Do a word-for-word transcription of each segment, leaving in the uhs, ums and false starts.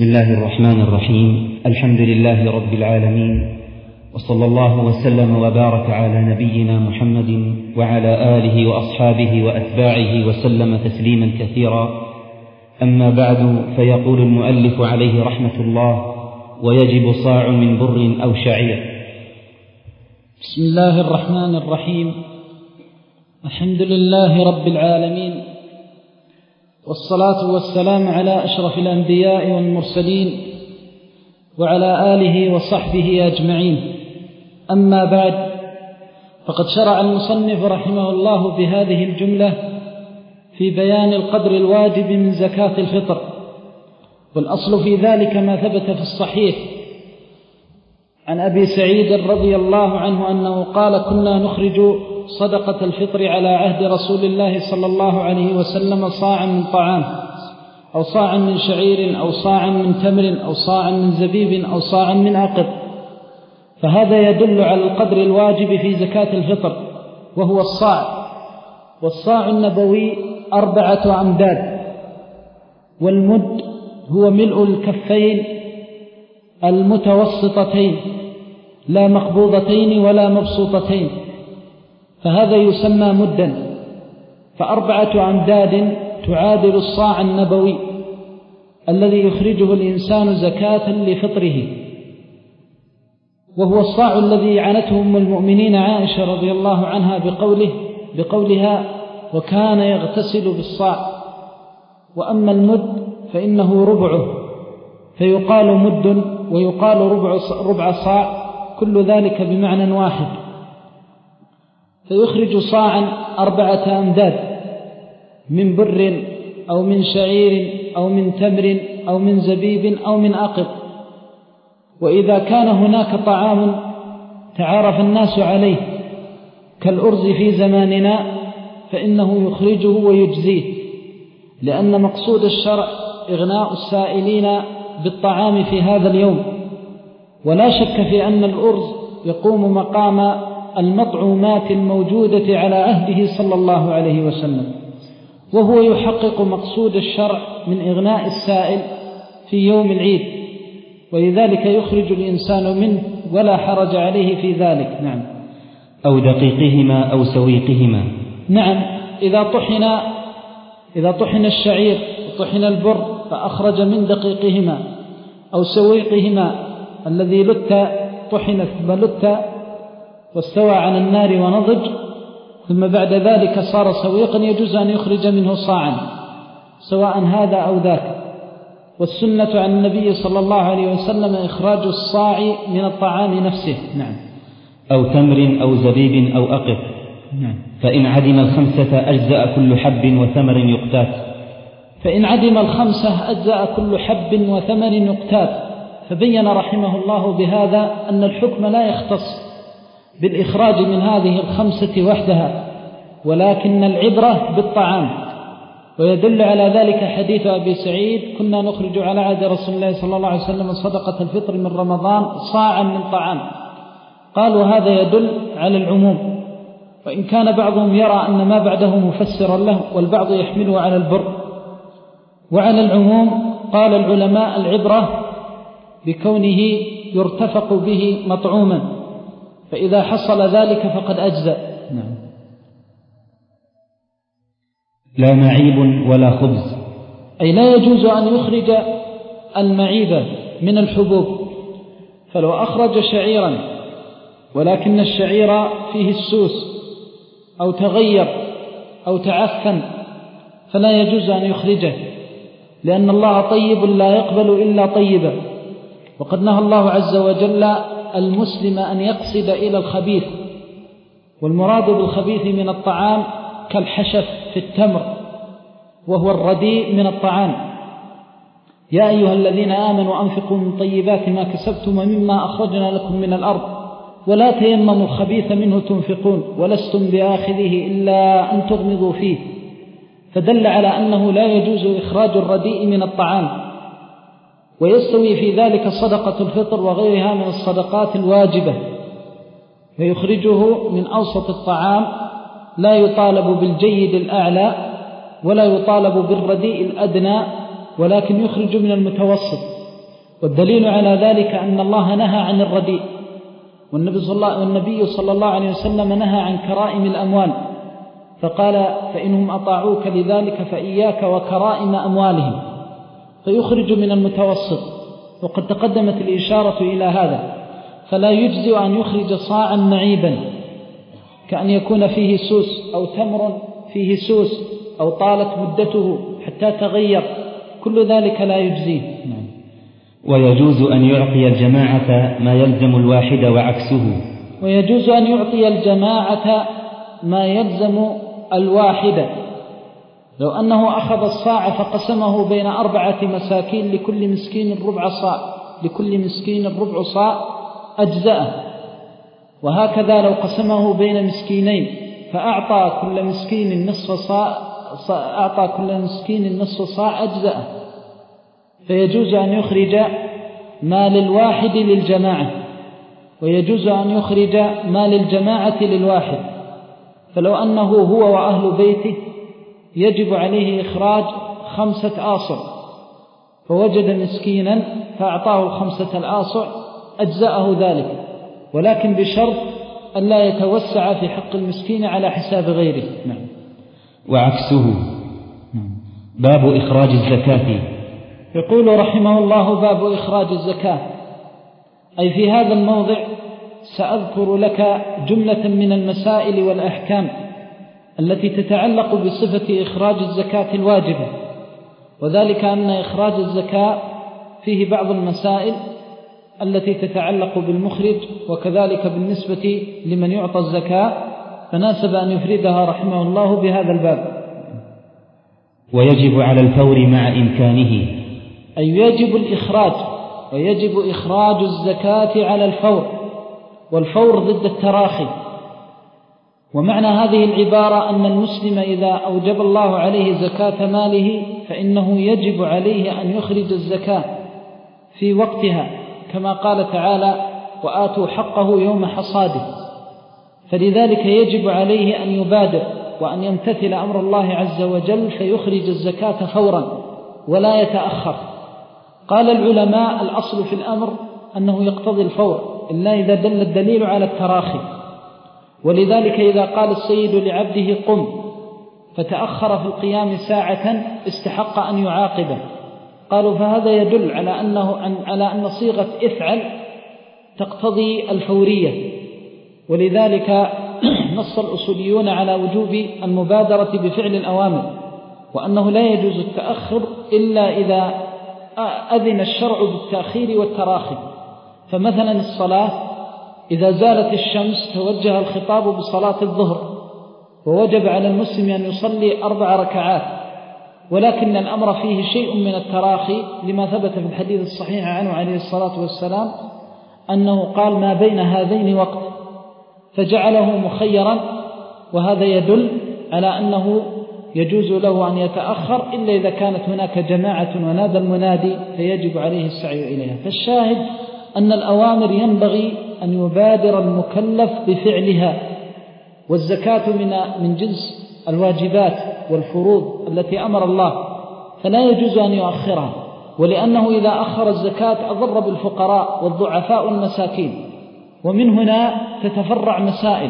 بسم الله الرحمن الرحيم. الحمد لله رب العالمين، وصلى الله وسلم وبارك على نبينا محمد وعلى آله وأصحابه وأتباعه وسلم تسليما كثيرا. أما بعد، فيقول المؤلف عليه رحمة الله: ويجب صاع من بر أو شعير. بسم الله الرحمن الرحيم. الحمد لله رب العالمين، والصلاة والسلام على أشرف الأنبياء والمرسلين وعلى آله وصحبه أجمعين. أما بعد، فقد شرع المصنف رحمه الله بهذه الجملة في بيان القدر الواجب من زكاة الفطر، والأصل في ذلك ما ثبت في الصحيح عن أبي سعيد رضي الله عنه أنه قال: كنا نخرج صدقة الفطر على عهد رسول الله صلى الله عليه وسلم صاعا من طعام، أو صاعا من شعير، أو صاعا من تمر، أو صاعا من زبيب، أو صاعا من عقد. فهذا يدل على القدر الواجب في زكاة الفطر، وهو الصاع. والصاع النبوي أربعة أمداد، والمد هو ملء الكفين المتوسطتين لا مقبوضتين ولا مبسوطتين، فهذا يسمى مدا. فأربعة أمداد تعادل الصاع النبوي الذي يخرجه الإنسان زكاة لفطره، وهو الصاع الذي عنته أم المؤمنين عائشة رضي الله عنها بقوله بقولها: وكان يغتسل بالصاع. وأما المد فإنه ربعه، فيقال مد ويقال ربع ربع صاع، كل ذلك بمعنى واحد. فيخرج صاعا أربعة أمداد من بر أو من شعير أو من تمر أو من زبيب أو من عقد. وإذا كان هناك طعام تعارف الناس عليه كالأرز في زماننا فإنه يخرجه ويجزيه، لأن مقصود الشرع إغناء السائلين بالطعام في هذا اليوم. ولا شك في أن الأرز يقوم مقام المطعومات الموجودة على عهده صلى الله عليه وسلم، وهو يحقق مقصود الشرع من إغناء السائل في يوم العيد، ولذلك يخرج الإنسان منه ولا حرج عليه في ذلك. نعم. أو دقيقهما أو سويقهما. نعم. إذا طحن إذا طحن الشعير وطحن البر فأخرج من دقيقهما أو سويقهما الذي لت طحن ثم لت واستوى على النار ونضج، ثم بعد ذلك صار سويقا، يجوز أن يخرج منه صاعا سواء هذا أو ذاك. والسنة عن النبي صلى الله عليه وسلم إخراج الصاع من الطعام نفسه. نعم. أو تمر أو زبيب أو أقط. نعم. فإن عدم الخمسة أجزأ كل حب وثمر يقتات. فإن عدم الخمسة أجزأ كل حب وثمر يقتات. فبين رحمه الله بهذا أن الحكم لا يختص بالإخراج من هذه الخمسة وحدها، ولكن العبرة بالطعام. ويدل على ذلك حديث أبي سعيد: كنا نخرج على عهد رسول الله صلى الله عليه وسلم صدقة الفطر من رمضان صاعا من طعام. قالوا هذا يدل على العموم، وإن كان بعضهم يرى أن ما بعده مفسرا له، والبعض يحمله على البر. وعلى العموم قال العلماء: العبرة بكونه يرتفق به مطعوما، فإذا حصل ذلك فقد أجزأ. نعم. لا معيب ولا خبز، أي لا يجوز أن يخرج المعيب من الحبوب. فلو أخرج شعيرا ولكن الشعير فيه السوس أو تغير أو تعفن فلا يجوز أن يخرجه، لأن الله طيب لا يقبل إلا طيبا. وقد نهى الله عز وجل المسلم أن يقصد إلى الخبيث، والمراد بالخبيث من الطعام كالحشف في التمر، وهو الرديء من الطعام. يا أيها الذين آمنوا أنفقوا من طيبات ما كسبتم ومما أخرجنا لكم من الأرض ولا تيمموا الخبيث منه تنفقون ولستم بآخذه إلا أن تغمضوا فيه. فدل على أنه لا يجوز إخراج الرديء من الطعام. ويستوي في ذلك صدقة الفطر وغيرها من الصدقات الواجبة، فيخرجه من أوسط الطعام، لا يطالب بالجيد الأعلى ولا يطالب بالرديء الأدنى، ولكن يخرج من المتوسط. والدليل على ذلك أن الله نهى عن الرديء، والنبي صلى الله, والنبي صلى الله عليه وسلم نهى عن كرائم الأموال، فقال فإنهم أطاعوك لذلك فإياك وكرائم أموالهم، فيخرج من المتوسط. وقد تقدمت الإشارة إلى هذا، فلا يجزئ أن يخرج صاعا معيبا كأن يكون فيه سوس أو تمر فيه سوس أو طالت مدته حتى تغير، كل ذلك لا يجزيه. ويجوز أن يعطي الجماعة ما يلزم الواحد وعكسه. ويجوز أن يعطي الجماعة ما يلزم الواحد، لو أنه أخذ الصاع فقسمه بين أربعة مساكين لكل مسكين ربع صاع لكل مسكين ربع صاع أجزأه. وهكذا لو قسمه بين مسكينين فأعطى كل مسكين نصف صاع أعطى كل مسكين نصف صاع أجزأه. فيجوز أن يخرج ما للواحد للجماعة، ويجوز أن يخرج ما للجماعة للواحد. فلو أنه هو وأهل بيته يجب عليه إخراج خمسة آصع، فوجد مسكينا فأعطاه الخمسة الآصع أجزأه ذلك، ولكن بشرط أن لا يتوسع في حق المسكين على حساب غيره. نعم. وعكسه. باب إخراج الزكاة. يقول رحمه الله: باب إخراج الزكاة. أي في هذا الموضع سأذكر لك جملة من المسائل والأحكام التي تتعلق بصفة إخراج الزكاة الواجبة، وذلك أن إخراج الزكاة فيه بعض المسائل التي تتعلق بالمخرج، وكذلك بالنسبة لمن يعطى الزكاة، فناسب أن يفردها رحمه الله بهذا الباب. ويجب على الفور مع إمكانه، أي يجب الإخراج، ويجب إخراج الزكاة على الفور، والفور ضد التراخي. ومعنى هذه العبارة أن المسلم إذا أوجب الله عليه زكاة ماله فإنه يجب عليه أن يخرج الزكاة في وقتها، كما قال تعالى: وآتوا حقه يوم حصاده. فلذلك يجب عليه أن يبادر وأن يمتثل أمر الله عز وجل فيخرج الزكاة فورا ولا يتأخر. قال العلماء: الأصل في الأمر أنه يقتضي الفور إلا إذا دل الدليل على التراخي. ولذلك إذا قال السيد لعبده قم فتأخر في القيام ساعة استحق أن يعاقبه، قالوا فهذا يدل على أنه على أن صيغة افعل تقتضي الفورية. ولذلك نص الأصوليون على وجوب المبادرة بفعل الأوامر، وأنه لا يجوز التأخر إلا إذا أذن الشرع بالتأخير والتراخي. فمثلا الصلاة إذا زالت الشمس توجه الخطاب بصلاة الظهر، ووجب على المسلم أن يصلي أربع ركعات، ولكن الأمر فيه شيء من التراخي لما ثبت في الحديث الصحيح عنه عليه الصلاة والسلام أنه قال: ما بين هذين وقت، فجعله مخيرا. وهذا يدل على أنه يجوز له أن يتأخر إلا إذا كانت هناك جماعة ونادى المنادي فيجب عليه السعي إليها. فالشاهد أن الأوامر ينبغي أن يبادر المكلف بفعلها، والزكاة من من جنس الواجبات والفروض التي أمر الله، فلا يجوز أن يؤخرها. ولأنه إذا أخر الزكاة أضر بالفقراء والضعفاء والمساكين. ومن هنا تتفرع مسائل،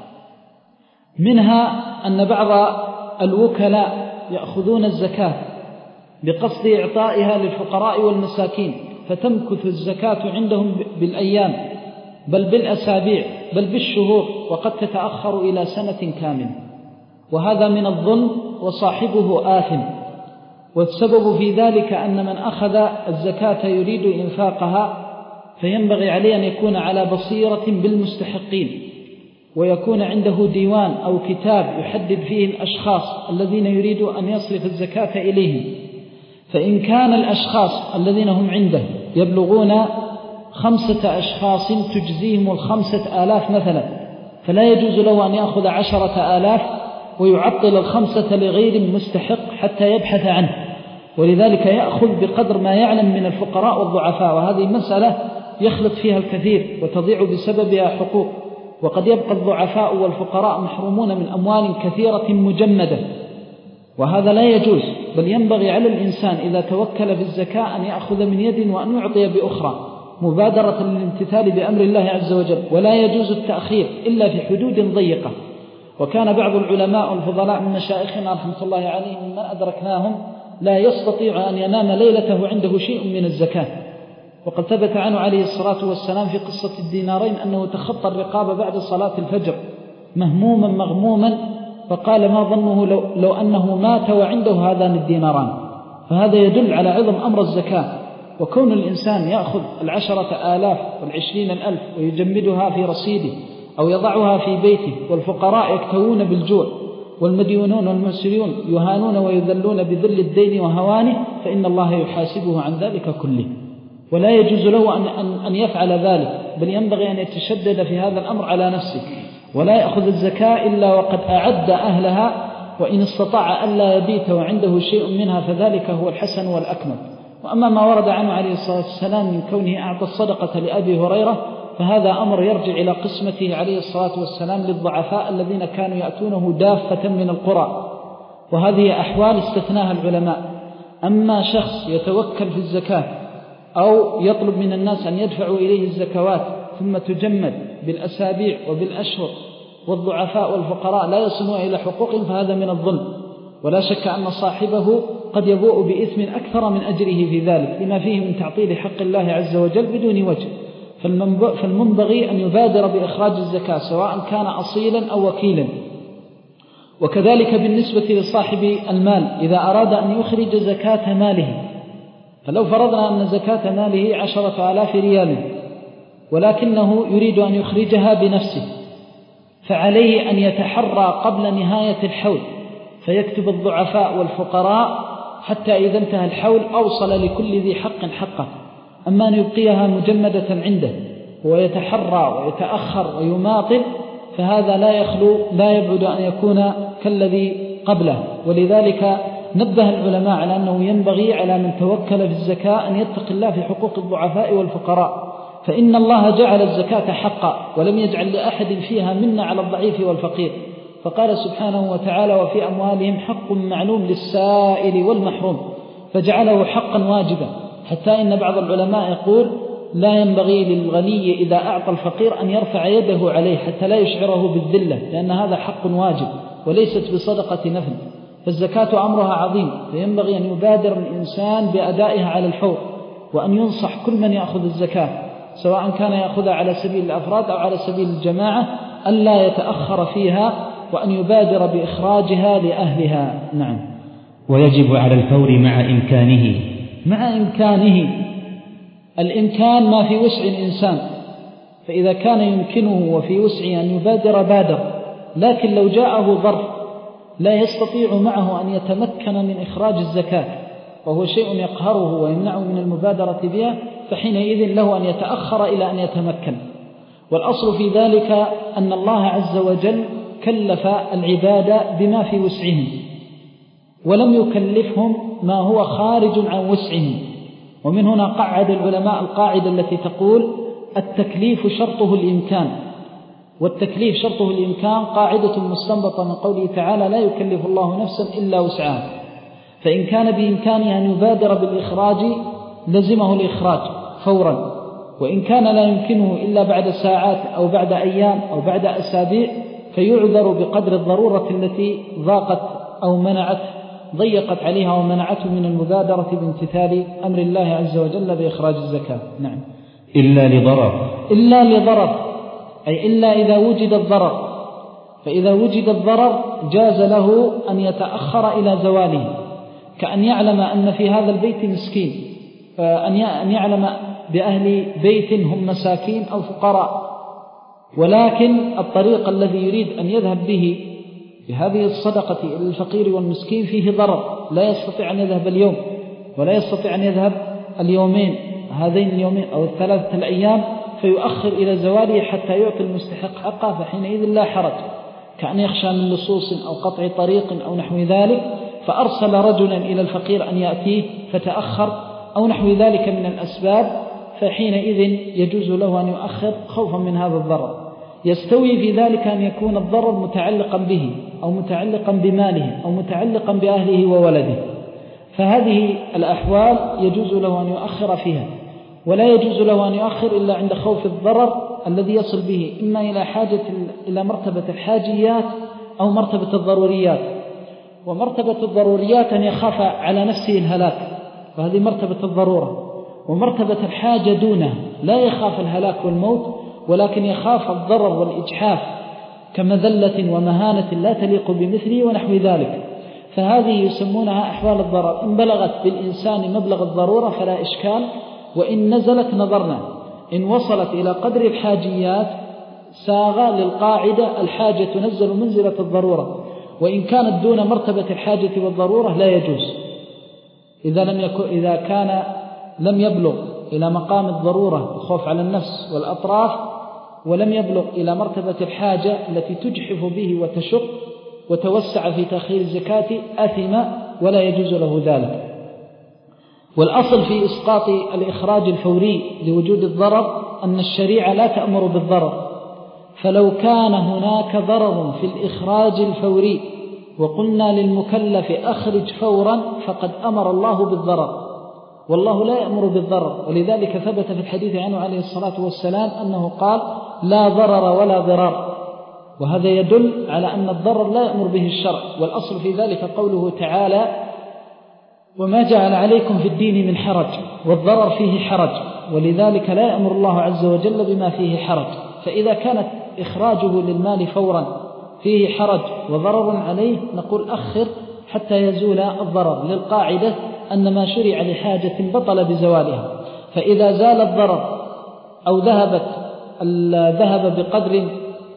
منها أن بعض الوكلاء يأخذون الزكاة بقصد إعطائها للفقراء والمساكين، فتمكث الزكاة عندهم بالأيام بل بالأسابيع بل بالشهور، وقد تتأخر إلى سنة كاملة، وهذا من الظلم وصاحبه آثم. والسبب في ذلك أن من أخذ الزكاة يريد إنفاقها فينبغي عليه أن يكون على بصيرة بالمستحقين، ويكون عنده ديوان أو كتاب يحدد فيه الأشخاص الذين يريد أن يصرف الزكاة إليهم. فإن كان الأشخاص الذين هم عنده يبلغون خمسة أشخاص تجزيهم الخمسة آلاف مثلا، فلا يجوز له أن يأخذ عشرة آلاف ويعطل الخمسة لغير مستحق حتى يبحث عنه، ولذلك يأخذ بقدر ما يعلم من الفقراء والضعفاء. وهذه مسألة يخلط فيها الكثير وتضيع بسببها حقوق، وقد يبقى الضعفاء والفقراء محرومون من أموال كثيرة مجمدة، وهذا لا يجوز، بل ينبغي على الإنسان إذا توكل في الزكاة أن يأخذ من يد وأن يعطي بأخرى مبادرة للامتثال بأمر الله عز وجل، ولا يجوز التأخير إلا في حدود ضيقة. وكان بعض العلماء الفضلاء من مشايخنا رحمة الله عليهم ممن أدركناهم لا يستطيع أن ينام ليلته عنده شيء من الزكاة، وقد ثبت عنه عليه الصلاة والسلام في قصة الدينارين أنه تخطى الرقاب بعد صلاة الفجر مهموما مغموما، فقال ما ظنه لو, لو أنه مات وعنده هذان الديناران. فهذا يدل على عظم أمر الزكاة. وكون الإنسان يأخذ العشرة آلاف والعشرين الألف ويجمدها في رصيده أو يضعها في بيته، والفقراء يكتوون بالجوع والمديونون والمسريون يهانون ويذلون بذل الدين وهوانه، فإن الله يحاسبه عن ذلك كله، ولا يجوز له أن, أن, أن يفعل ذلك، بل ينبغي أن يتشدد في هذا الأمر على نفسه، ولا يأخذ الزكاة إلا وقد أعد أهلها، وإن استطاع ألا يبيت وعنده شيء منها فذلك هو الحسن والأكمل. وأما ما ورد عنه عليه الصلاة والسلام من كونه أعطى الصدقة لأبي هريرة فهذا أمر يرجع إلى قسمته عليه الصلاة والسلام للضعفاء الذين كانوا يأتونه دافة من القرى، وهذه أحوال استثناها العلماء. أما شخص يتوكل في الزكاة أو يطلب من الناس أن يدفعوا إليه الزكوات ثم تجمد بالأسابيع وبالأشهر والضعفاء والفقراء لا يصلون إلى حقوقهم، فهذا من الظلم، ولا شك أن صاحبه قد يبوء بإثم أكثر من أجره في ذلك لما فيه من تعطيل حق الله عز وجل بدون وجه. فالمنبغي أن يبادر بإخراج الزكاة سواء كان أصيلا أو وكيلا. وكذلك بالنسبة لصاحب المال إذا أراد أن يخرج زكاة ماله، فلو فرضنا أن زكاة ماله عشرة آلاف ريال ولكنه يريد أن يخرجها بنفسه، فعليه أن يتحرى قبل نهاية الحول فيكتب الضعفاء والفقراء حتى إذا انتهى الحول أوصل لكل ذي حق حقه. أما أن يبقيها مجمدة عنده ويتحرى ويتأخر ويماطل فهذا لا يخلو لا يبعد أن يكون كالذي قبله. ولذلك نبه العلماء على أنه ينبغي على من توكل في الزكاة أن يتقي الله في حقوق الضعفاء والفقراء، فإن الله جعل الزكاة حقا ولم يجعل لأحد فيها منا على الضعيف والفقير، فقال سبحانه وتعالى وفي أموالهم حق معلوم للسائل والمحروم، فجعله حقا واجبا، حتى إن بعض العلماء يقول لا ينبغي للغني إذا أعطى الفقير أن يرفع يده عليه حتى لا يشعره بالذلة، لأن هذا حق واجب وليست بصدقة نفل. فالزكاة أمرها عظيم، فينبغي أن يبادر الإنسان بأدائها على الحور، وأن ينصح كل من يأخذ الزكاة سواء كان يأخذها على سبيل الأفراد أو على سبيل الجماعة ألا يتأخر فيها، وأن يبادر بإخراجها لأهلها. نعم. ويجب على الفور مع إمكانه. مع إمكانه، الإمكان ما في وسع الإنسان، فإذا كان يمكنه وفي وسعه أن يبادر بادر، لكن لو جاءه ظرف لا يستطيع معه أن يتمكن من إخراج الزكاة وهو شيء يقهره ويمنعه من المبادرة بها، فحينئذ له أن يتأخر إلى أن يتمكن. والأصل في ذلك أن الله عز وجل كلف العباد بما في وسعهم ولم يكلفهم ما هو خارج عن وسعهم. ومن هنا قعد العلماء القاعدة التي تقول التكليف شرطه الإمكان، والتكليف شرطه الإمكان قاعدة مستنبطة من قوله تعالى لا يكلف الله نفسا إلا وسعها، فإن كان بإمكانه أن يبادر بالإخراج لزمه الإخراج فورا، وإن كان لا يمكنه إلا بعد ساعات أو بعد أيام أو بعد أسابيع فيعذر بقدر الضرورة التي ضاقت أو منعت ضيقت عليها ومنعته من المبادرة بامتثال أمر الله عز وجل بإخراج الزكاة. نعم. إلا لضرر. إلا لضرر، أي إلا إذا وجد الضرر، فإذا وجد الضرر جاز له أن يتأخر إلى زواله، كأن يعلم أن في هذا البيت مسكين، أن يعلم بأهل بيت هم مساكين أو فقراء، ولكن الطريق الذي يريد أن يذهب به بهذه الصدقة إلى الفقير والمسكين فيه ضرر، لا يستطيع أن يذهب اليوم ولا يستطيع أن يذهب اليومين هذين اليومين أو الثلاثة الأيام، فيؤخر إلى زواله حتى يعطي المستحق حقه، فحينئذ لا حرج، كأن يخشى من لصوص أو قطع طريق أو نحو ذلك، فأرسل رجلا إلى الفقير أن يأتيه فتأخر أو نحو ذلك من الأسباب، فحينئذ يجوز له أن يؤخر خوفا من هذا الضرر. يستوي في ذلك أن يكون الضرر متعلقا به أو متعلقا بماله أو متعلقا بأهله وولده، فهذه الأحوال يجوز له أن يؤخر فيها، ولا يجوز له أن يؤخر إلا عند خوف الضرر الذي يصل به إما إلى حاجة إلى مرتبة الحاجيات أو مرتبة الضروريات. ومرتبة الضروريات أن يخاف على نفسه الهلاك، وهذه مرتبة الضرورة. ومرتبة الحاجة دونه، لا يخاف الهلاك والموت، ولكن يخاف الضرر والإجحاف كمذلة ومهانة لا تليق بمثله ونحو ذلك. فهذه يسمونها أحوال الضرر. إن بلغت بالإنسان مبلغ الضرورة فلا إشكال، وإن نزلت نظرنا. إن وصلت إلى قدر الحاجيات ساغ للقاعدة الحاجة تنزل منزلة الضرورة، وإن كانت دون مرتبة الحاجة والضرورة لا يجوز. إذا لم يكن إذا كان لم يبلغ إلى مقام الضرورة الخوف على النفس والأطراف، ولم يبلغ إلى مرتبة الحاجة التي تجحف به وتشق وتوسع في تأخير الزكاة، أثم ولا يجوز له ذلك. والأصل في إسقاط الإخراج الفوري لوجود الضرر أن الشريعة لا تأمر بالضرر، فلو كان هناك ضرر في الإخراج الفوري وقلنا للمكلف أخرج فورا فقد أمر الله بالضرر، والله لا يأمر بالضرر. ولذلك ثبت في الحديث عنه عليه الصلاة والسلام أنه قال لا ضرر ولا ضرار، وهذا يدل على أن الضرر لا يأمر به الشرع. والأصل في ذلك قوله تعالى وما جعل عليكم في الدين من حرج، والضرر فيه حرج، ولذلك لا يأمر الله عز وجل بما فيه حرج. فإذا كانت إخراجه للمال فورا فيه حرج وضرر عليه نقول أخر حتى يزول الضرر، للقاعدة أن ما شرع لحاجة بطل بزوالها. فإذا زال الضرر أو ذهبت الذهب بقدر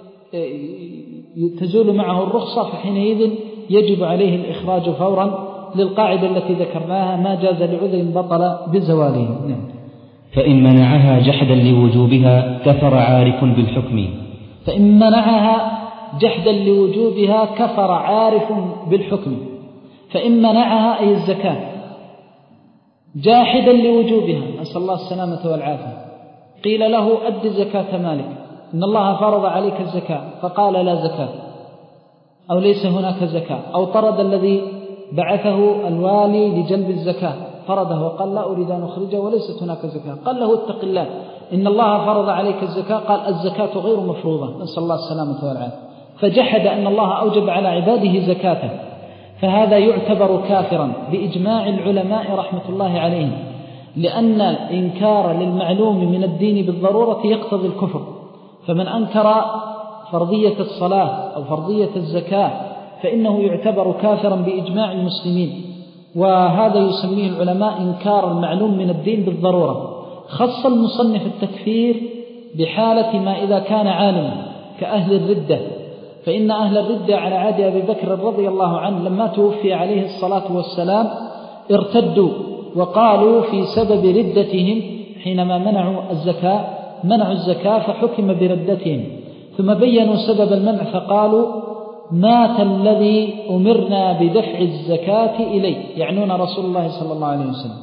تزول معه الرخصة فحينئذ يجب عليه الإخراج فورا، للقاعدة التي ذكرناها ما جاز لعذر بطل بزواله. فإن منعها جحدا لوجوبها كفر عارف بالحكم. فإن منعها جحدا لوجوبها كفر عارف بالحكم. فإن منعها أي الزكاة جاحدا لوجوبها، نسأل الله السلامة والعافية، قيل له أد زكاة مالك، إن الله فرض عليك الزكاة، فقال لا زكاة أو ليس هناك زكاة، أو طرد الذي بعثه الوالي لجلب الزكاة فرضه وقال لا أريد أن أخرجه وليست هناك زكاة، قال له اتق الله إن الله فرض عليك الزكاة، قال الزكاة غير مفروضة، نسأل الله السلامة والعافية، فجحد أن الله أوجب على عباده زكاته، فهذا يعتبر كافرا بإجماع العلماء رحمة الله عليهم، لأن الإنكار للمعلوم من الدين بالضرورة يقتضي الكفر. فمن أنكر فرضية الصلاة أو فرضية الزكاة فإنه يعتبر كافرا بإجماع المسلمين، وهذا يسميه العلماء إنكار المعلوم من الدين بالضرورة. خص المصنف التكفير بحالة ما إذا كان عالما كأهل الردة، فإن أهل الردة على عهد أبي بكر رضي الله عنه لما توفي عليه الصلاة والسلام ارتدوا وقالوا في سبب ردتهم حينما منعوا الزكاة منعوا الزكاة فحكم بردتهم، ثم بينوا سبب المنع فقالوا مات الذي أمرنا بدفع الزكاة إليه، يعنون رسول الله صلى الله عليه وسلم،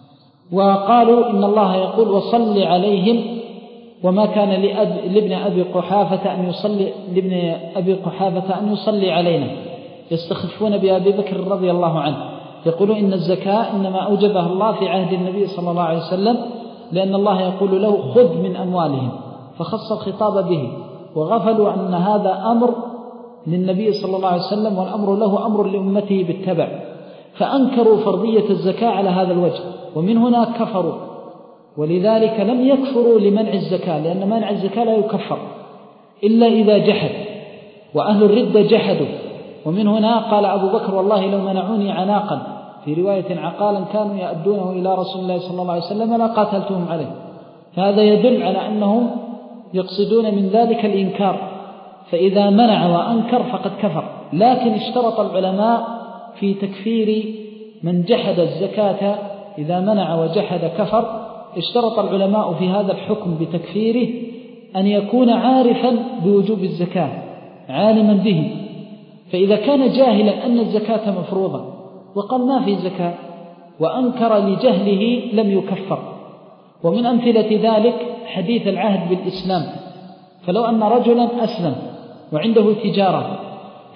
وقالوا إن الله يقول وصل عليهم، وما كان لأب لابن أبي قحافة أن يصلي لابن أبي قحافة أن يصلي علينا، يستخفون بأبي بكر رضي الله عنه، يقولون إن الزكاة إنما أوجبها الله في عهد النبي صلى الله عليه وسلم، لأن الله يقول له خذ من أموالهم، فخص الخطاب به، وغفلوا أن هذا أمر للنبي صلى الله عليه وسلم والأمر له أمر لأمته بالتبع، فأنكروا فرضية الزكاة على هذا الوجه، ومن هنا كفروا. ولذلك لم يكفروا لمنع الزكاة، لأن منع الزكاة لا يكفر إلا إذا جحد، وأهل الردة جحدوا، ومن هنا قال أبو بكر والله لو منعوني عناقا، في رواية عقالا كانوا يأدونه إلى رسول الله صلى الله عليه وسلم لا قاتلتهم عليه. فهذا يدل على أنهم يقصدون من ذلك الإنكار، فإذا منع وأنكر فقد كفر. لكن اشترط العلماء في تكفير من جحد الزكاة، إذا منع وجحد كفر، اشترط العلماء في هذا الحكم بتكفيره أن يكون عارفا بوجوب الزكاة عالما به، فإذا كان جاهلا أن الزكاة مفروضة وقال ما في زكاة وأنكر لجهله لم يكفر. ومن أمثلة ذلك حديث العهد بالإسلام، فلو أن رجلا أسلم وعنده تجارة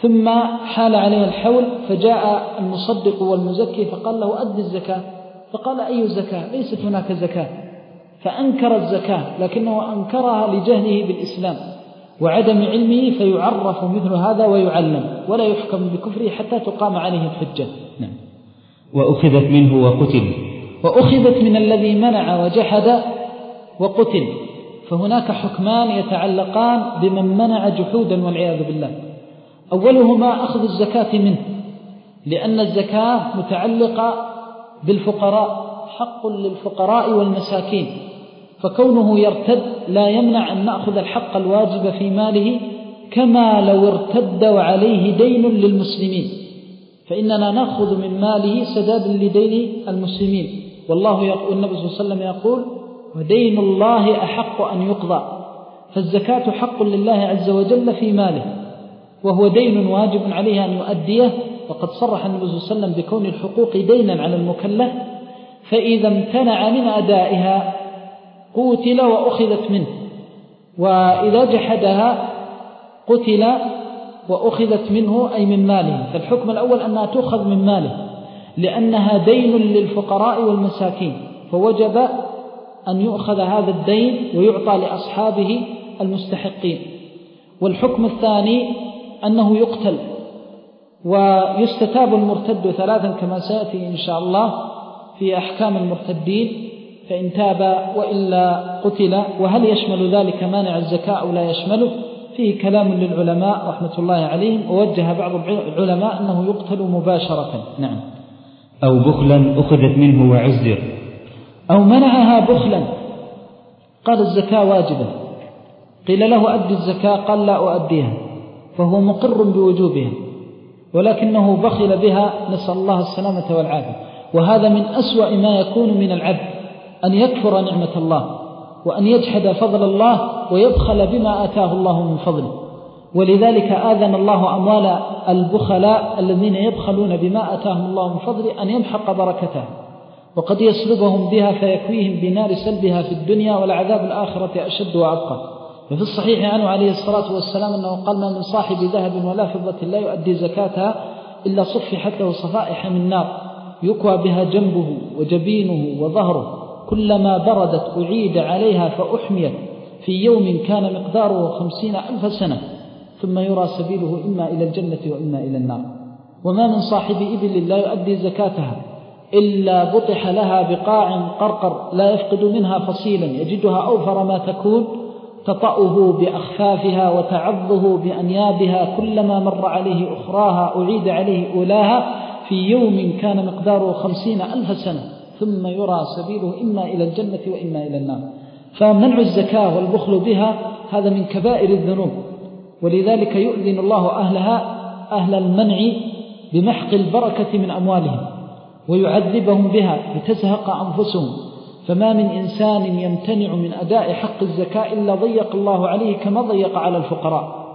ثم حال عليه الحول فجاء المصدق والمزكي فقال له أد الزكاة، فقال أي زكاة؟ ليست هناك زكاة، فأنكر الزكاة، لكنه أنكرها لجهله بالإسلام وعدم علمه، فيعرف مثل هذا ويعلم ولا يحكم بكفره حتى تقام عليه الحجة. نعم. وأخذت منه وقتل. وأخذت من الذي منع وجحد وقتل، فهناك حكمان يتعلقان بمن منع جحودا والعياذ بالله. أولهما أخذ الزكاة منه، لأن الزكاة متعلقة بالفقراء، حق للفقراء والمساكين، فكونه يرتد لا يمنع أن نأخذ الحق الواجب في ماله، كما لو ارتد وعليه دين للمسلمين، فإننا نأخذ من ماله سدادا لدين المسلمين. والله يقول، النبي صلى الله عليه وسلم يقول: ودين الله أحق أن يقضى. فالزكاة حق لله عز وجل في ماله، وهو دين واجب عليه أن يؤديه، وقد صرح النبي صلى الله عليه وسلم بكون الحقوق دينا على المكلف، فإذا امتنع من أدائها قتل وأخذت منه، وإذا جحدها قتل وأخذت منه أي من ماله. فالحكم الأول أنها تؤخذ من ماله لأنها دين للفقراء والمساكين، فوجب أن يؤخذ هذا الدين ويعطى لأصحابه المستحقين. والحكم الثاني أنه يقتل ويستتاب المرتد ثلاثا كما سيأتي إن شاء الله في أحكام المرتدين، فإن تاب وإلا قتل. وهل يشمل ذلك مانع الزكاة أو لا يشمله؟ فيه كلام للعلماء رحمة الله عليهم، ووجه بعض العلماء أنه يقتل مباشرة. نعم. أو بخلا أخذت منه وعزر. أو منعها بخلا، قال الزكاة واجبة، قيل له أدي الزكاة، قال لا أؤديها، فهو مقر بوجوبها، ولكنه بخل بها، نسأل الله السلامة والعافية. وهذا من أسوأ ما يكون من العبد، أن يكفر نعمة الله وأن يجحد فضل الله ويبخل بما آتاه الله من فضله. ولذلك آذن الله أموال البخلاء الذين يبخلون بما آتاهم الله من فضله أن يمحق بركتها، وقد يسلبهم بها فيكويهم بنار سلبها في الدنيا، والعذاب الآخرة أشد وأبقى. ففي الصحيح عنه عليه الصلاة والسلام أنه قال: ما من صاحب ذهب ولا فضة لا يؤدي زكاتها إلا صفحت له صفائح من نار يكوى بها جنبه وجبينه وظهره، كلما بردت أعيد عليها فأحميت في يوم كان مقداره خمسين ألف سنة، ثم يرى سبيله إما إلى الجنة وإما إلى النار. وما من صاحب إبل لا يؤدي زكاتها إلا بطح لها بقاع قرقر لا يفقد منها فصيلا، يجدها أوفر ما تكون، تطأه بأخفافها وتعضه بأنيابها، كلما مر عليه أخراها أعيد عليه أولاها في يوم كان مقداره خمسين ألف سنة، ثم يرى سبيله إما إلى الجنة وإما إلى النار. فمنع الزكاة والبخل بها هذا من كبائر الذنوب، ولذلك يؤذن الله أهلها أهل المنع بمحق البركة من أموالهم ويعذبهم بها لتزهق أنفسهم. فما من إنسان يمتنع من أداء حق الزكاة إلا ضيق الله عليه كما ضيق على الفقراء،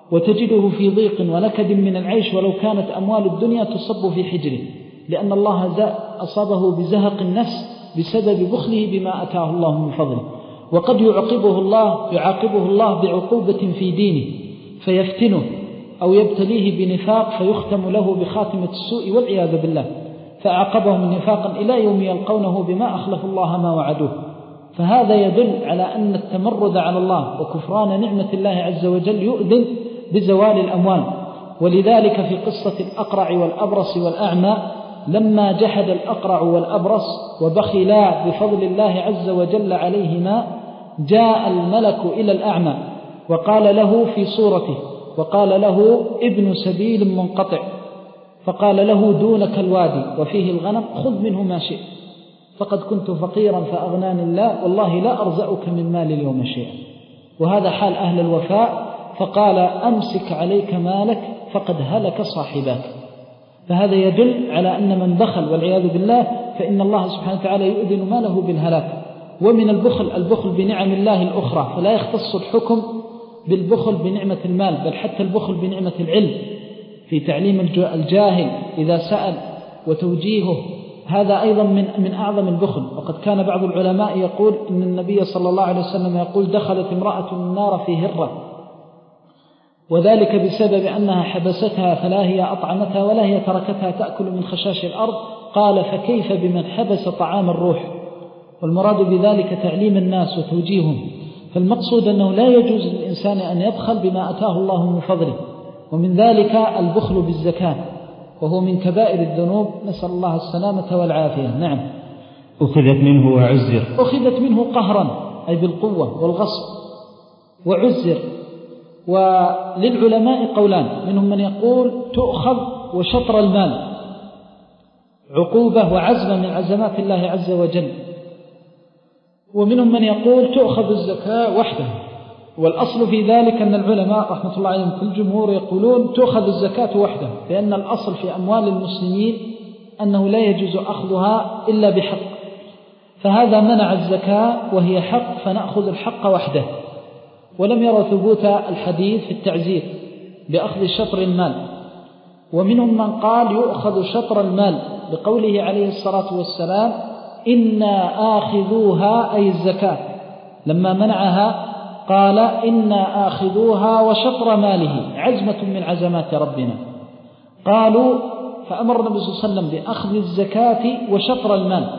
وتجده في ضيق ونكد من العيش ولو كانت أموال الدنيا تصب في حجره، لأن الله أصابه بزهق النفس بسبب بخله بما أتاه الله من فضله. وقد يعاقبه الله يعاقبه الله بعقوبة في دينه فيفتنه أو يبتليه بنفاق فيختم له بخاتمة السوء والعياذ بالله، فأعقبهم نفاقا إلى يوم يلقونه بما أخلف الله ما وعدوه. فهذا يدل على أن التمرد على الله وكفران نعمة الله عز وجل يؤذن بزوال الأموال. ولذلك في قصة الأقرع والأبرص والأعمى، لما جحد الأقرع والأبرص وبخلا بفضل الله عز وجل عليهما، جاء الملك إلى الأعمى وقال له في صورته، وقال له: ابن سبيل منقطع، فقال له: دونك الوادي وفيه الغنم، خذ منه ما شئت، فقد كنت فقيرا فأغناني الله، والله لا أرزأك من مال اليوم شيئا. وهذا حال أهل الوفاء، فقال: أمسك عليك مالك فقد هلك صاحبك. فهذا يدل على أن من بخل والعياذ بالله فإن الله سبحانه وتعالى يؤذن ماله بالهلاك. ومن البخل البخل بنعم الله الأخرى، فلا يختص الحكم بالبخل بنعمة المال، بل حتى البخل بنعمة العلم في تعليم الجاهل إذا سأل وتوجيهه، هذا أيضا من من أعظم البخل. وقد كان بعض العلماء يقول إن النبي صلى الله عليه وسلم يقول: دخلت امرأة النار في هرة وذلك بسبب أنها حبستها فلا هي أطعمتها ولا هي تركتها تأكل من خشاش الأرض. قال فكيف بمن حبس طعام الروح؟ والمراد بذلك تعليم الناس وتوجيههم. فالمقصود أنه لا يجوز للإنسان أن يبخل بما أتاه الله من فضله، ومن ذلك البخل بالزكاة، وهو من كبائر الذنوب، نسأل الله السلامة والعافية. نعم. أخذت منه وعزر. أخذت منه قهرا أي بالقوة والغصب، وعزر. وللعلماء قولان، منهم من يقول تؤخذ وشطر المال، عقوبة وعزمة من عزمات الله عز وجل، ومنهم من يقول تؤخذ الزكاة وحدها. والأصل في ذلك أن العلماء رحمة الله عليهم في الجمهور يقولون تؤخذ الزكاة وحدها، لأن الأصل في أموال المسلمين أنه لا يجوز أخذها إلا بحق، فهذا منع الزكاة وهي حق فنأخذ الحق وحده. ولم يرى ثبوت الحديث في التعزير بأخذ شطر المال. ومنهم من قال يؤخذ شطر المال بقوله عليه الصلاة والسلام إنا آخذوها أي الزكاة، لما منعها قال إنا آخذوها وشطر ماله، عزمة من عزمات ربنا. قالوا فأمر النبي صلى الله عليه وسلم بأخذ الزكاة وشطر المال.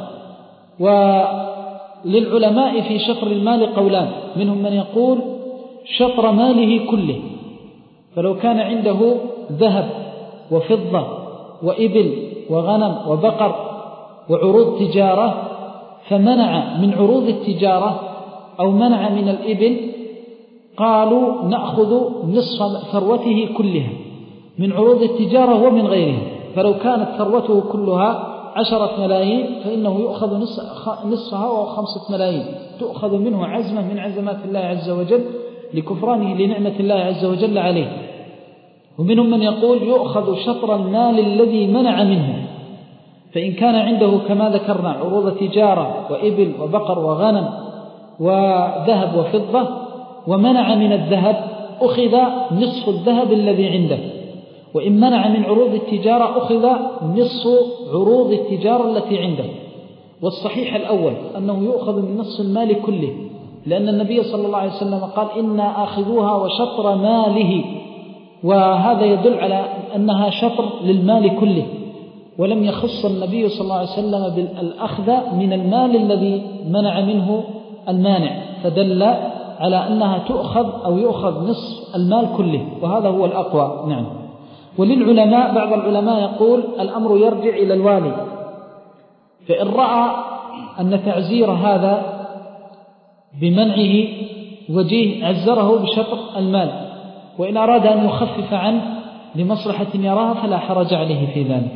وللعلماء في شطر المال قولان، منهم من يقول شطر ماله كله، فلو كان عنده ذهب وفضة وإبل وغنم وبقر وعروض تجارة فمنع من عروض التجارة أو منع من الإبل، قالوا نأخذ نصف ثروته كلها من عروض التجارة ومن غيرها. فلو كانت ثروته كلها عشرة ملايين فإنه يؤخذ نصفها وهو خمسة ملايين، تؤخذ منه عزمة من عزمات الله عز وجل لكفرانه لنعمة الله عز وجل عليه. ومنهم من يقول يؤخذ شطر المال الذي منع منه، فإن كان عنده كما ذكرنا عروض تجارة وإبل وبقر وغنم وذهب وفضة ومنع من الذهب أخذ نصف الذهب الذي عنده، وإن منع من عروض التجارة أخذ نصف عروض التجارة التي عنده. والصحيح الأول أنه يؤخذ من نصف المال كله، لأن النبي صلى الله عليه وسلم قال إنا آخذوها وشطر ماله، وهذا يدل على أنها شطر للمال كله، ولم يخص النبي صلى الله عليه وسلم بالأخذ من المال الذي منع منه المانع، فدل على أنها تؤخذ أو يؤخذ نصف المال كله، وهذا هو الأقوى. نعم. وللعلماء بعض العلماء يقول الأمر يرجع إلى الوالي، فإن رأى أن تعزير هذا بمنعه وجيه عزره بشطر المال، وإن أراد أن يخفف عنه لمصلحة يراها فلا حرج عليه في ذلك.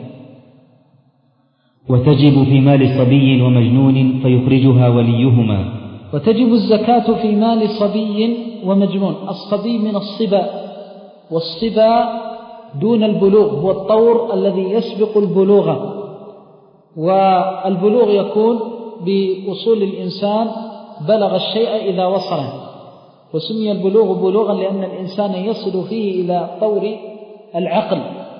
وتجب في مال صبي ومجنون فيخرجها وليهما. وتجب الزكاة في مال صبي ومجنون. الصبي من الصبا، والصبا دون البلوغ هو الطور الذي يسبق البلوغ، والبلوغ يكون بوصول الإنسان بلغ الشيء إذا وصله، وسمي البلوغ بلوغا لأن الإنسان يصل فيه إلى طور العقل.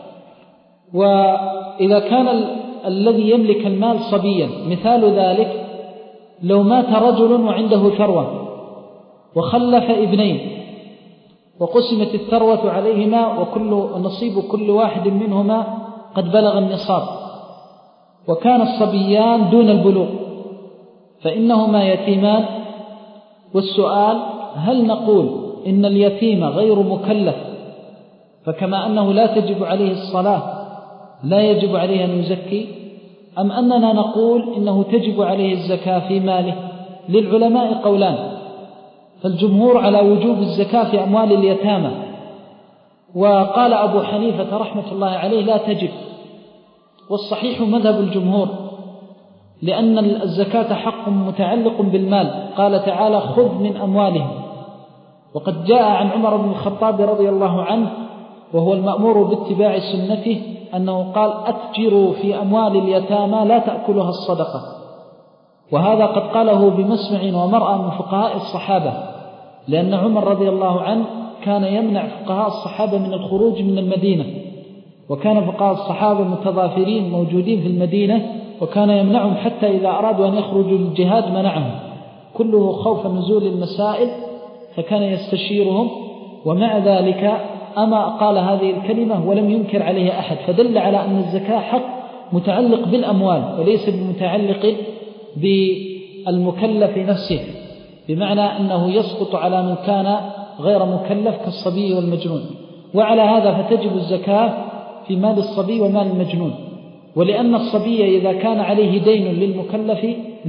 وإذا كان ال... الذي يملك المال صبيا، مثال ذلك لو مات رجل وعنده ثروة وخلف ابنين وقسمت الثروة عليهما وكل نصيب كل واحد منهما قد بلغ النصاب، وكان الصبيان دون البلوغ، فإنهما يتيمان. والسؤال هل نقول إن اليتيم غير مكلف فكما أنه لا تجب عليه الصلاة لا يجب عليه أن يزكي، أم أننا نقول إنه تجب عليه الزكاة في ماله؟ للعلماء قولان، فالجمهور على وجوب الزكاة في أموال اليتامى، وقال أبو حنيفة رحمة الله عليه لا تجب، والصحيح مذهب الجمهور، لأن الزكاة حق متعلق بالمال، قال تعالى خذ من أموالهم. وقد جاء عن عمر بن الخطاب رضي الله عنه وهو المأمور باتباع سنته أنه قال أتجروا في أموال اليتامى لا تأكلها الصدقة، وهذا قد قاله بمسمع ومرأى من فقهاء الصحابة، لأن عمر رضي الله عنه كان يمنع فقهاء الصحابة من الخروج من المدينة، وكان فقهاء الصحابة متضافرين موجودين في المدينة، وكان يمنعهم حتى إذا أرادوا أن يخرجوا للجهاد منعهم، كله خوف نزول المسائل، فكان يستشيرهم. ومع ذلك أما قال هذه الكلمة ولم ينكر عليها أحد، فدل على أن الزكاة حق متعلق بالأموال وليس بمتعلق بالمكلف نفسه، بمعنى أنه يسقط على من كان غير مكلف كالصبي والمجنون. وعلى هذا فتجب الزكاة في مال الصبي ومال المجنون، ولأن الصبي إذا كان عليه دين للمكلف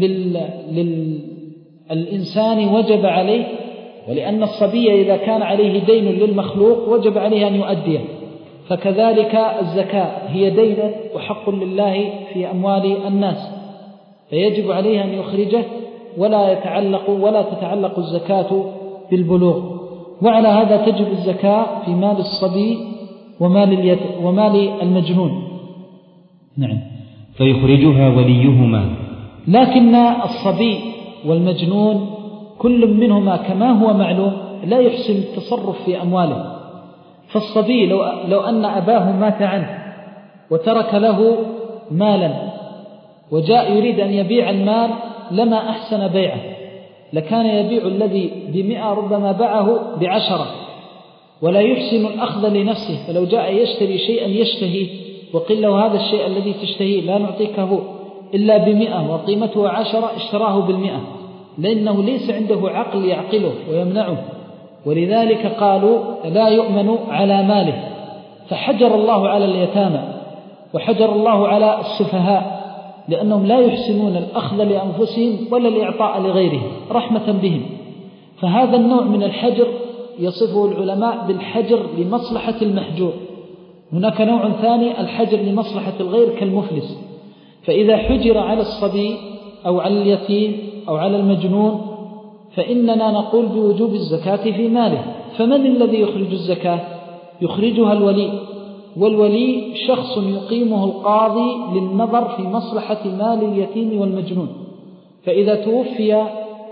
للإنسان وجب عليه، ولأن الصبي إذا كان عليه دين للمخلوق وجب عليه أن يؤديه، فكذلك الزكاة هي دين وحق لله في أموال الناس، فيجب عليه أن يخرجه ولا يتعلق ولا تتعلق الزكاة بالبلوغ. وعلى هذا تجب الزكاة في مال الصبي ومال اليت ومال المجنون. نعم. فيخرجها وليهما. لكن الصبي والمجنون كل منهما كما هو معلوم لا يحسن التصرف في أمواله. فالصبي لو, لو أن أباه مات عنه وترك له مالا وجاء يريد أن يبيع المال لما أحسن بيعه، لكان يبيع الذي بمئة ربما باعه بعشرة، ولا يحسن الأخذ لنفسه. فلو جاء يشتري شيئا يشتهي وقل له هذا الشيء الذي تشتهيه لا نعطيكه إلا بمئة وقيمته عشرة، اشتراه بالمئة، لأنه ليس عنده عقل يعقله ويمنعه. ولذلك قالوا لا يؤمن على ماله، فحجر الله على اليتامى وحجر الله على السفهاء، لأنهم لا يحسنون الأخذ لأنفسهم ولا الإعطاء لغيرهم رحمة بهم. فهذا النوع من الحجر يصفه العلماء بالحجر لمصلحة المحجور. هناك نوع ثاني الحجر لمصلحة الغير كالمفلس. فإذا حجر على الصبي أو على اليتيم أو على المجنون فإننا نقول بوجوب الزكاة في ماله. فمن الذي يخرج الزكاة؟ يخرجها الولي، والولي شخص يقيمه القاضي للنظر في مصلحة مال اليتيم والمجنون. فإذا توفي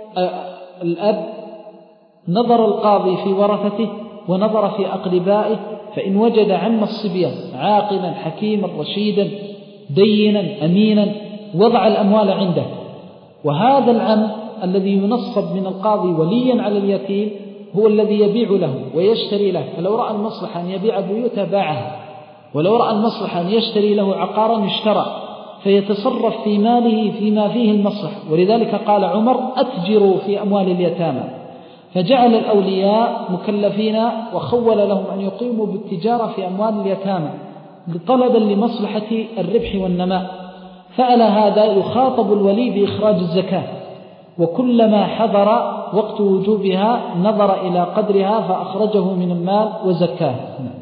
الأب نظر القاضي في ورثته ونظر في أقربائه، فإن وجد عم الصبيان عاقلا حكيما رشيدا دينا أمينا وضع الأموال عنده. وهذا العم الذي ينصب من القاضي وليا على اليتيم هو الذي يبيع له ويشتري له. فلو رأى المصلحة أن يبيع بيوته باعها، ولو رأى المصلحة أن يشتري له عقارا اشترى، فيتصرف في ماله فيما فيه المصلحة. ولذلك قال عمر أتجروا في أموال اليتامى، فجعل الأولياء مكلفين وخول لهم أن يقيموا بالتجارة في أموال اليتامى طلبا لمصلحة الربح والنماء. فعلى هذا يخاطب الولي بإخراج الزكاة، وكلما حضر وقت وجوبها نظر إلى قدرها فأخرجه من المال وزكاه.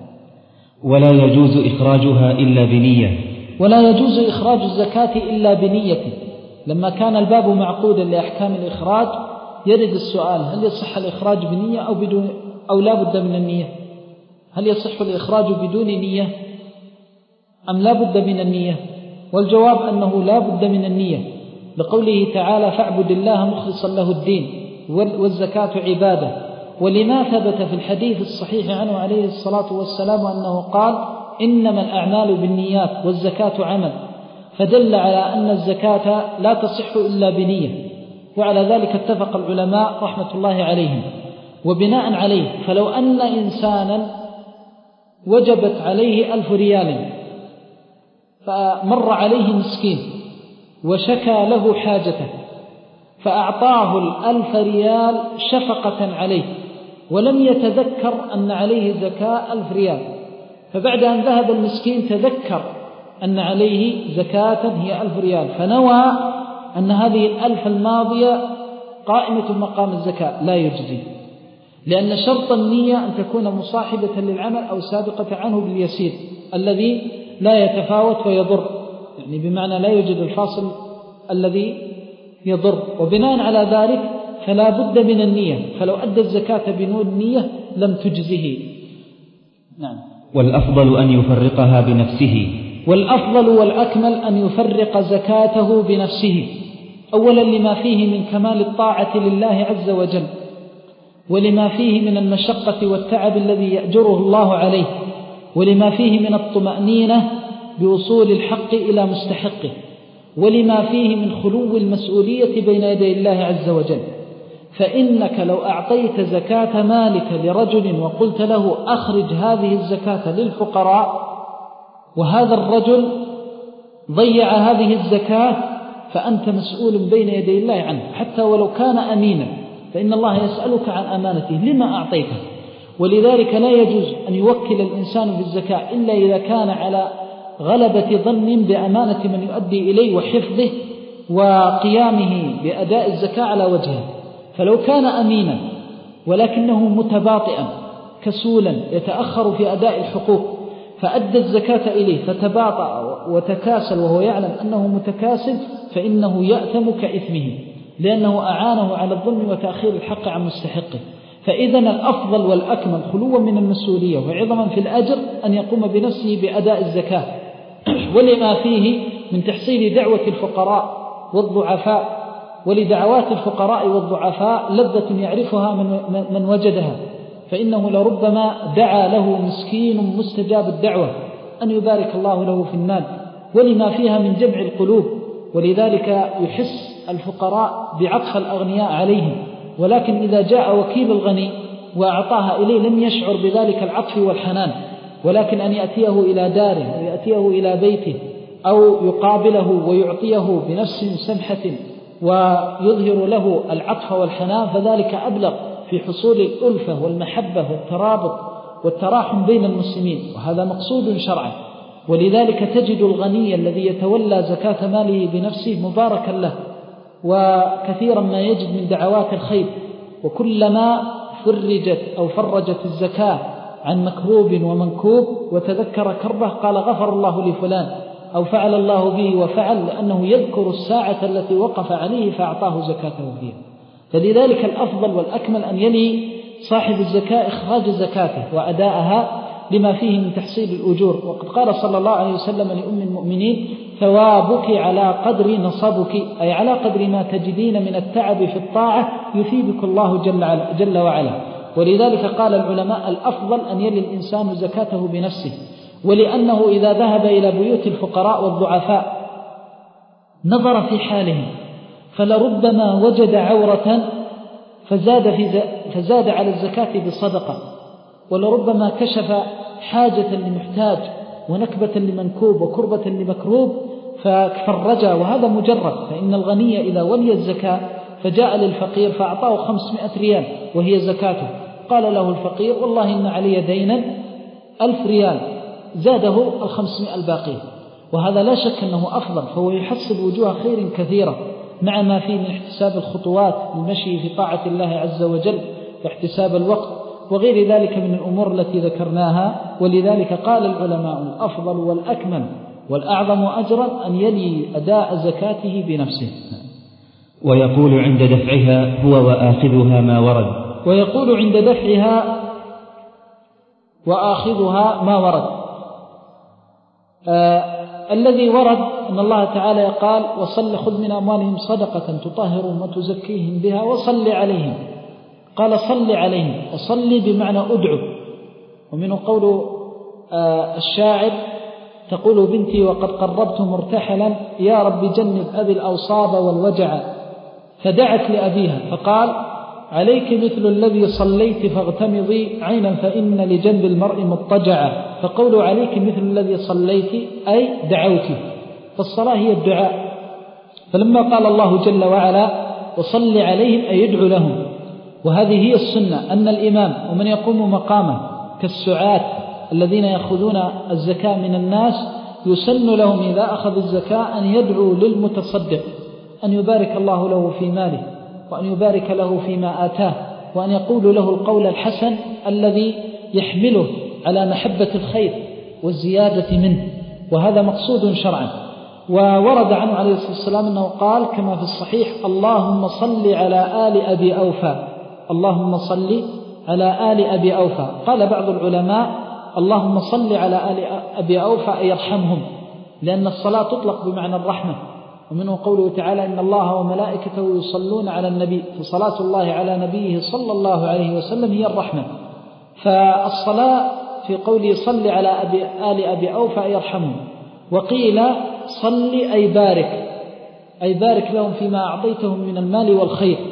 ولا يجوز إخراجها إلا بنية. ولا يجوز إخراج الزكاة إلا بنية. لما كان الباب معقودا لأحكام الإخراج يرد السؤال: هل يصح الإخراج بنية أو بدون أو لا بد من النية؟ هل يصح الإخراج بدون نية أم لا بد من النية؟ والجواب أنه لا بد من النية، لقوله تعالى: فاعبد الله مخلصا له الدين، والزكاة عبادة. ولما ثبت في الحديث الصحيح عنه عليه الصلاة والسلام أنه قال: إنما الأعمال بالنيات والزكاة عمل، فدل على أن الزكاة لا تصح إلا بنية. وعلى ذلك اتفق العلماء رحمة الله عليهم. وبناء عليه فلو أن إنسانا وجبت عليه ألف ريال فمر عليه مسكين وشكى له حاجته فأعطاه الألف ريال شفقة عليه ولم يتذكر أن عليه زكاة ألف ريال، فبعد أن ذهب المسكين تذكر أن عليه زكاة هي ألف ريال، فنوى أن هذه الألف الماضية قائمة مقام الزكاة، لا يجزي، لأن شرط النية أن تكون مصاحبة للعمل أو سابقة عنه باليسير الذي لا يتفاوت ويضر، يعني بمعنى لا يوجد الفاصل الذي يضر. وبناء على ذلك فلا بد من النية، فلو أدى الزكاة بدون نية لم تجزه. نعم. والأفضل أن يفرقها بنفسه. والأفضل والأكمل أن يفرق زكاته بنفسه، أولا لما فيه من كمال الطاعة لله عز وجل، ولما فيه من المشقة والتعب الذي يأجره الله عليه، ولما فيه من الطمأنينة بوصول الحق إلى مستحقه، ولما فيه من خلو المسؤولية بين يدي الله عز وجل. فإنك لو أعطيت زكاة مالك لرجل وقلت له أخرج هذه الزكاة للفقراء، وهذا الرجل ضيع هذه الزكاة، فأنت مسؤول بين يدي الله عنه حتى ولو كان أمينا، فإن الله يسألك عن أمانته لما أعطيته. ولذلك لا يجوز أن يوكل الإنسان بالزكاة إلا إذا كان على غلبة ظن بأمانة من يؤدي إليه وحفظه وقيامه بأداء الزكاة على وجهه. فلو كان أمينا ولكنه متباطئا كسولا يتأخر في أداء الحقوق فأدى الزكاة إليه فتباطأ وتكاسل وهو يعلم أنه متكاسل، فإنه يأثم كإثمه، لأنه أعانه على الظلم وتأخير الحق عن مستحقه. فإذن الأفضل والأكمل خلوا من المسؤولية وعظما في الأجر أن يقوم بنفسه بأداء الزكاة، ولما فيه من تحصيل دعوة الفقراء والضعفاء، ولدعوات الفقراء والضعفاء لذة يعرفها من, من وجدها، فإنه لربما دعا له مسكين مستجاب الدعوة أن يبارك الله له في المال، ولما فيها من جمع القلوب. ولذلك يحس الفقراء بعطف الأغنياء عليهم، ولكن إذا جاء وكيل الغني وأعطاها إليه لم يشعر بذلك العطف والحنان، ولكن أن يأتيه إلى داره أو يأتيه إلى بيته أو يقابله ويعطيه بنفس سمحة ويظهر له العطف والحنان، فذلك أبلغ في حصول الألفة والمحبة والترابط والتراحم بين المسلمين، وهذا مقصود شرعا. ولذلك تجد الغني الذي يتولى زكاة ماله بنفسه مباركا له، وكثيرا ما يجد من دعوات الخير، وكلما فرجت أو فرجت الزكاة عن مكروب ومنكوب وتذكر كربه قال غفر الله لفلان أو فعل الله به وفعل، لأنه يذكر الساعة التي وقف عليه فأعطاه زكاته فيها. فلذلك الأفضل والأكمل أن يلي صاحب الزكاة إخراج زكاته وأداءها لما فيه من تحصيل الأجور. وقد قال صلى الله عليه وسلم لأم المؤمنين ثوابك على قدر نصبك، أي على قدر ما تجدين من التعب في الطاعة يثيبك الله جل, جل وعلا. ولذلك قال العلماء الأفضل أن يلي الإنسان زكاته بنفسه، ولأنه إذا ذهب إلى بيوت الفقراء والضعفاء نظر في حالهم فلربما وجد عورة فزاد, في فزاد على الزكاة بصدقة، ولربما كشف حاجة لمحتاج ونكبة لمنكوب وكربة لمكروب ففرجا، وهذا مجرد. فإن الغني إذا ولي الزكاة فجاء للفقير فأعطاه خمسمائة ريال وهي زكاته، قال له الفقير والله إن علي دينا ألف ريال، زاده الخمسمائة الباقية، وهذا لا شك أنه أفضل، فهو يحصل وجوه خير كثيرة مع ما فيه من احتساب الخطوات المشي في طاعة الله عز وجل واحتساب الوقت وغير ذلك من الأمور التي ذكرناها. ولذلك قال العلماء الأفضل والأكمل والأعظم أجرا أن يلي أداء زكاته بنفسه. ويقول عند دفعها هو وآخذها ما ورد ويقول عند دفعها وآخذها ما ورد آه الذي ورد أن الله تعالى قال وصل خذ من أموالهم صدقة تطهرهم وتزكيهم بها وصل عليهم، قال صل عليهم، وصل بمعنى أدعو. ومنه قول آه الشاعر تقول بنتي وقد قربت مرتحلا يا رب جنب أبي الأوصاب والوجع، فدعت لأبيها فقال عليك مثل الذي صليت فاغتمضي عينا فإن لجنب المرء مضطجعا، فقول عليك مثل الذي صليت أي دعوت، فالصلاة هي الدعاء. فلما قال الله جل وعلا وصل عليهم أي يدعو لهم، وهذه هي السنة أن الإمام ومن يقوم مقامه كالسعاة الذين يأخذون الزكاة من الناس يسن لهم إذا أخذ الزكاة أن يدعو للمتصدق أن يبارك الله له في ماله وأن يبارك له فيما آتاه، وأن يقول له القول الحسن الذي يحمله على محبة الخير والزيادة منه، وهذا مقصود شرعا. وورد عنه عليه الصلاة والسلام أنه قال كما في الصحيح اللهم صل على آل أبي أوفى، اللهم صل على آل أبي أوفى. قال بعض العلماء اللهم صل على آل أبي أوفى يرحمهم، لأن الصلاة تطلق بمعنى الرحمة، ومنه قوله تعالى إن الله وملائكته يصلون على النبي، فصلاة الله على نبيه صلى الله عليه وسلم هي الرحمة. فالصلاة في قوله صل على أبي آل أبي أوفى يرحمهم. وقيل صل أي بارك، أي بارك لهم فيما أعطيتهم من المال والخير.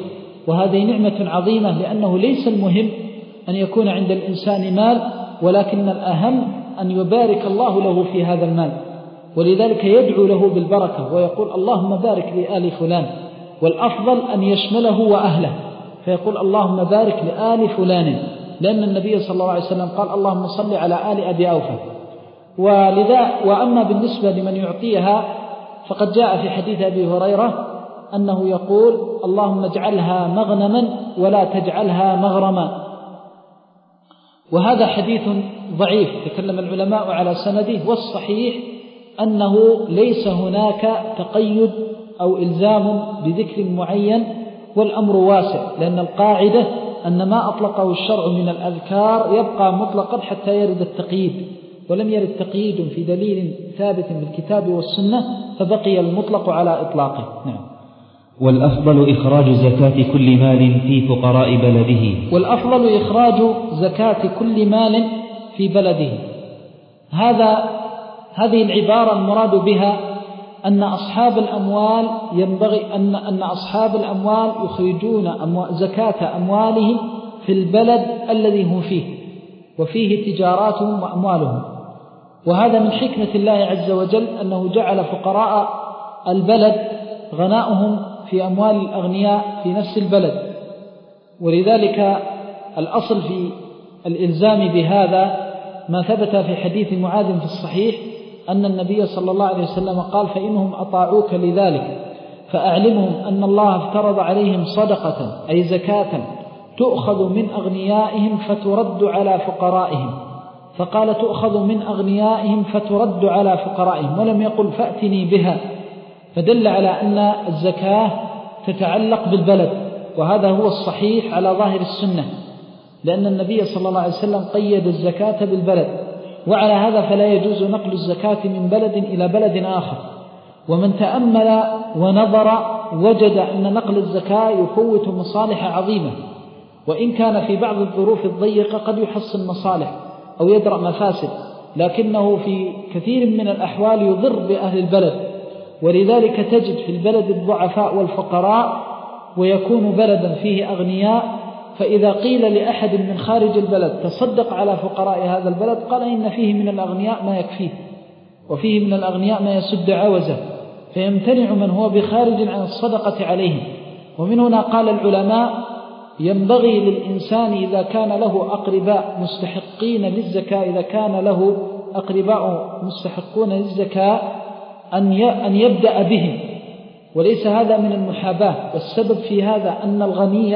وهذه نعمة عظيمة، لأنه ليس المهم أن يكون عند الإنسان مال، ولكن الأهم أن يبارك الله له في هذا المال، ولذلك يدعو له بالبركة ويقول اللهم بارك لآل فلان، والأفضل أن يشمله وأهله، فيقول اللهم بارك لآل فلان، لأن النبي صلى الله عليه وسلم قال اللهم صل على آل أبي أوفى. ولذا وأما بالنسبة لمن يعطيها فقد جاء في حديث أبي هريرة أنه يقول اللهم اجعلها مغنما ولا تجعلها مغرما، وهذا حديث ضعيف تكلم العلماء على سنده، والصحيح أنه ليس هناك تقيد أو إلزام بذكر معين، والأمر واسع، لأن القاعدة أن ما أطلقه الشرع من الأذكار يبقى مطلقا حتى يرد التقييد، ولم يرد تقييد في دليل ثابت بالكتاب والسنة، فبقي المطلق على إطلاقه. نعم. والأفضل إخراج زكاة كل مال في فقراء بلده. والأفضل إخراج زكاة كل مال في بلده. هذا هذه العبارة المراد بها أن أصحاب الأموال ينبغي أن أن أصحاب الأموال يخرجون أموال زكاة أموالهم في البلد الذي هم فيه وفيه تجاراتهم وأموالهم، وهذا من حكمة الله عز وجل أنه جعل فقراء البلد غناؤهم في أموال الأغنياء في نفس البلد. ولذلك الأصل في الإلزام بهذا ما ثبت في حديث معاذ في الصحيح أن النبي صلى الله عليه وسلم قال فإنهم أطاعوك لذلك فأعلمهم أن الله افترض عليهم صدقة أي زكاة تؤخذ من أغنيائهم فترد على فقرائهم، فقال تؤخذ من أغنيائهم فترد على فقرائهم، ولم يقل فأتني بها، فدل على أن الزكاة تتعلق بالبلد، وهذا هو الصحيح على ظاهر السنة، لأن النبي صلى الله عليه وسلم قيد الزكاة بالبلد، وعلى هذا فلا يجوز نقل الزكاة من بلد إلى بلد آخر. ومن تأمل ونظر وجد أن نقل الزكاة يفوت مصالح عظيمة، وإن كان في بعض الظروف الضيقة قد يحصل مصالح أو يدرأ مفاسد، لكنه في كثير من الأحوال يضر بأهل البلد. ولذلك تجد في البلد الضعفاء والفقراء، ويكون بلدا فيه أغنياء، فإذا قيل لأحد من خارج البلد تصدق على فقراء هذا البلد قال إن فيه من الأغنياء ما يكفيه، وفيه من الأغنياء ما يسد عوزه، فيمتنع من هو بخارج عن الصدقة عليهم. ومن هنا قال العلماء ينبغي للإنسان إذا كان له أقرباء مستحقين للزكاة إذا كان له أقرباء مستحقون للزكاة أن يبدأ بهم، وليس هذا من المحاباة، والسبب في هذا أن الغني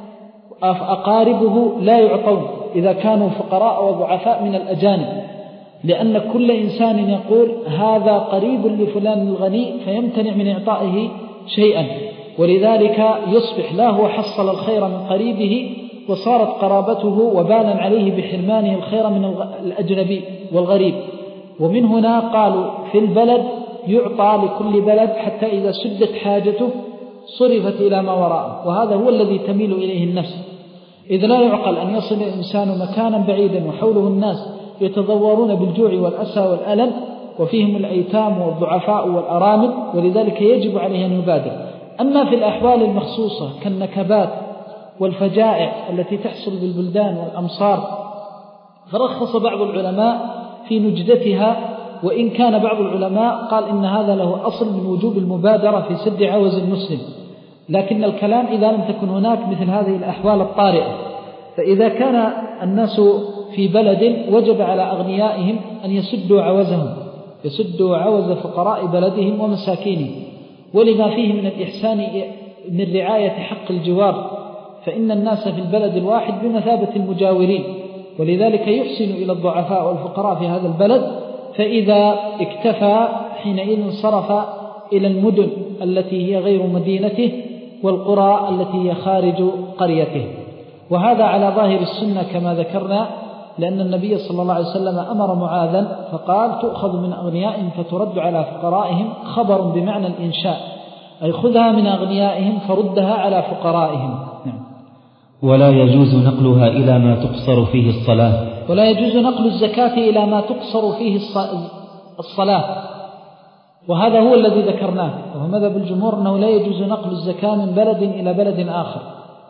أقاربه لا يعطون إذا كانوا فقراء وضعفاء من الأجانب، لأن كل إنسان يقول هذا قريب لفلان الغني فيمتنع من إعطائه شيئا، ولذلك يصبح لا هو حصل الخير من قريبه وصارت قرابته وبالا عليه بحرمانه الخير من الأجنبي والغريب. ومن هنا قالوا في البلد يعطى لكل بلد حتى إذا سدت حاجته صرفت إلى ما وراءه، وهذا هو الذي تميل إليه النفس، إذ لا يعقل أن يصل الإنسان مكانا بعيدا وحوله الناس يتضورون بالجوع والأسى والألم وفيهم الأيتام والضعفاء والأرامل، ولذلك يجب عليه أن يبادر. أما في الأحوال المخصوصة كالنكبات والفجائع التي تحصل بالبلدان والأمصار فرخص بعض العلماء في نجدتها، وإن كان بعض العلماء قال إن هذا له أصل من وجوب المبادرة في سد عوز المسلم، لكن الكلام إذا لم تكن هناك مثل هذه الأحوال الطارئة. فإذا كان الناس في بلد وجب على أغنيائهم أن يسدوا عوزهم، يسدوا عوز فقراء بلدهم ومساكينهم، ولما فيه من الإحسان من رعاية حق الجوار، فإن الناس في البلد الواحد بمثابة المجاورين، ولذلك يحسن إلى الضعفاء والفقراء في هذا البلد، فإذا اكتفى حينئذ صرف إلى المدن التي هي غير مدينته والقرى التي هي خارج قريته. وهذا على ظاهر السنة كما ذكرنا، لأن النبي صلى الله عليه وسلم أمر معاذا فقال تؤخذ من أغنيائهم فترد على فقرائهم، خبر بمعنى الإنشاء، أي خذها من أغنيائهم فردها على فقرائهم. ولا يجوز نقلها إلى ما تقصر فيه الصلاة. ولا يجوز نقل الزكاة إلى ما تقصر فيه الصلاة، وهذا هو الذي ذكرناه، وهو مذهب الجمهور أنه لا يجوز نقل الزكاة من بلد إلى بلد آخر،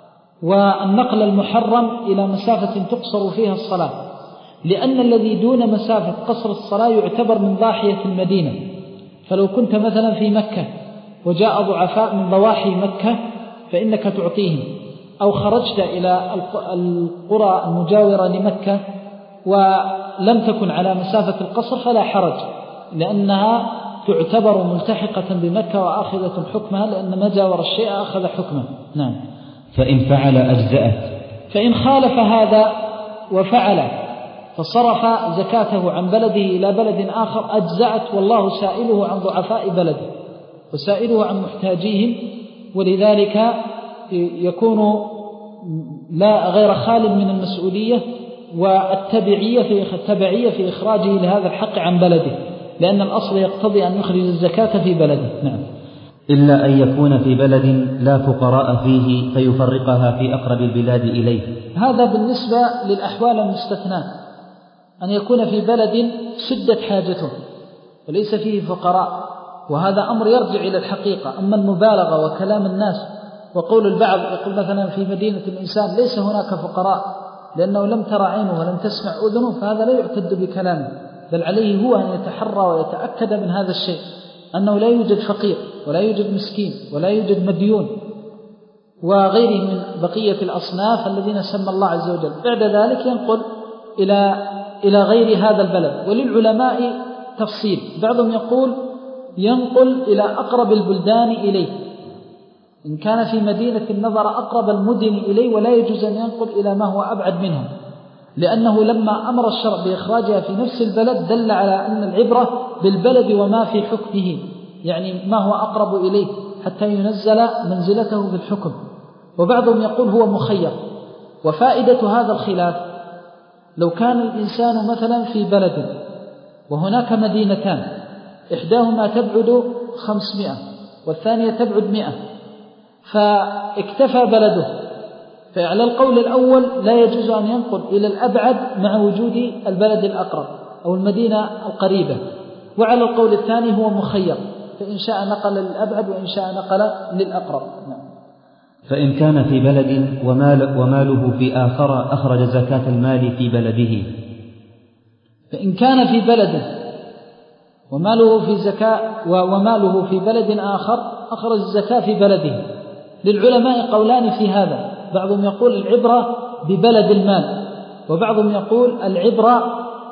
والنقل المحرم إلى مسافة تقصر فيها الصلاة، لأن الذي دون مسافة قصر الصلاة يعتبر من ضاحية المدينة. فلو كنت مثلا في مكة وجاء ضعفاء من ضواحي مكة فإنك تعطيهم، أو خرجت إلى القرى المجاورة لمكة ولم تكن على مسافة القصر فلا حرج، لأنها تعتبر ملتحقة بمكة وآخذة حكمها، لأن ما جاور الشيء أخذ حكمه. نعم. فإن فعل أجزأت. فإن خالف هذا وفعل فصرف زكاته عن بلده إلى بلد آخر أجزأت، والله سائله عن ضعفاء بلده وسائله عن محتاجيهم، ولذلك يكون لا غير خال من المسؤولية والتبعية في التبعية في إخراجه لهذا الحق عن بلده، لأن الأصل يقتضي أن يخرج الزكاة في بلده. نعم. إلا أن يكون في بلد لا فقراء فيه فيفرقها في أقرب البلاد إليه. هذا بالنسبة للأحوال المستثناة، أن يكون في بلد شدت حاجته وليس فيه فقراء، وهذا أمر يرجع إلى الحقيقة. أما المبالغة وكلام الناس وقول البعض يقول مثلا في مدينة الإنسان ليس هناك فقراء لأنه لم ترى عينه ولم تسمع أذنه، فهذا لا يعتد بكلامه، بل عليه هو أن يتحرى ويتأكد من هذا الشيء، أنه لا يوجد فقير ولا يوجد مسكين ولا يوجد مديون وغيره من بقية الأصناف الذين سمى الله عز وجل. بعد ذلك ينقل إلى إلى غير هذا البلد. وللعلماء تفصيل، بعضهم يقول ينقل إلى أقرب البلدان إليه، إن كان في مدينة النظر أقرب المدن إليه، ولا يجوز أن ينقل إلى ما هو أبعد منهم، لأنه لما أمر الشرع بإخراجها في نفس البلد دل على أن العبرة بالبلد وما في حكمه، يعني ما هو أقرب إليه حتى ينزل منزلته بالحكم. وبعضهم يقول هو مخير. وفائدة هذا الخلاف لو كان الإنسان مثلا في بلد وهناك مدينتان، إحداهما تبعد خمسمائة والثانية تبعد مئة، فاكتفى بلده، فعلى القول الأول لا يجوز أن ينقل إلى الأبعد مع وجود البلد الأقرب أو المدينة القريبة. وعلى القول الثاني هو مخير، فإن شاء نقل للأبعد وإن شاء نقل للأقرب. فإن كان في بلد ومال وماله في آخر أخرج زكاة المال في بلده. فإن كان في بلد وماله في زكاة وماله في بلد آخر أخرج الزكاة في بلده. للعلماء قولان في هذا، بعضهم يقول العبرة ببلد المال، وبعضهم يقول العبرة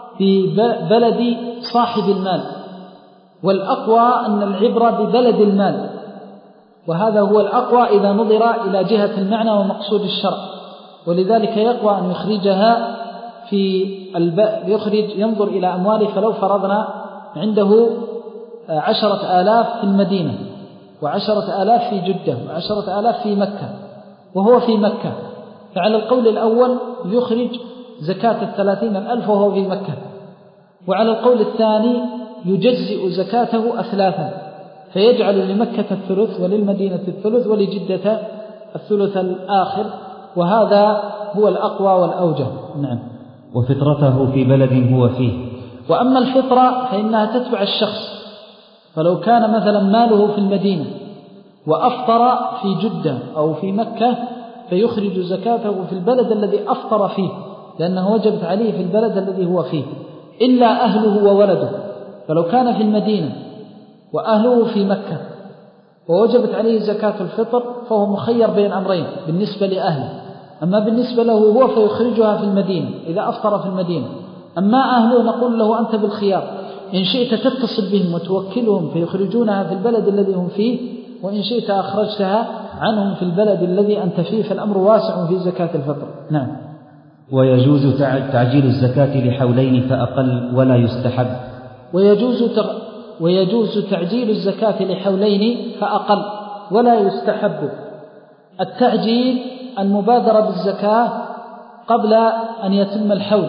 ببلد صاحب المال، والأقوى أن العبرة ببلد المال، وهذا هو الأقوى إذا نظر إلى جهة المعنى ومقصود الشرع. ولذلك يقوى أن يخرجها في الب... يخرج ينظر إلى أمواله، فلو فرضنا عنده عشرة آلاف في المدينة وعشرة آلاف في جدة وعشرة آلاف في مكة وهو في مكة، فعلى القول الأول يخرج زكاة الثلاثين الألف وهو في مكة، وعلى القول الثاني يجزئ زكاته أثلاثا، فيجعل لمكة الثلث وللمدينة الثلث ولجدة الثلث الآخر، وهذا هو الأقوى والأوجه. نعم. وفطرته في بلد هو فيه. وأما الفطرة فإنها تتبع الشخص، فلو كان مثلا ماله في المدينة وأفطر في جدة أو في مكة فيخرج زكاته في البلد الذي أفطر فيه، لأنه وجبت عليه في البلد الذي هو فيه، إلا أهله وولده. فلو كان في المدينة وأهله في مكة ووجبت عليه زكاة الفطر فهو مخير بين أمرين بالنسبة لأهله. أما بالنسبة له هو فيخرجها في المدينة إذا أفطر في المدينة. أما أهله نقول له أنت بالخيار، إن شئت تتصل بهم وتوكلهم فيخرجونها في البلد الذي هم فيه، وإن شئت أخرجتها عنهم في البلد الذي أنت فيه، فالأمر واسع في زكاة الفطر. نعم. ويجوز تعجيل الزكاة لحولين فأقل ولا يستحب. ويجوز تغ... ويجوز تعجيل الزكاة لحولين فأقل ولا يستحب. التعجيل المبادرة بالزكاة قبل أن يتم الحول،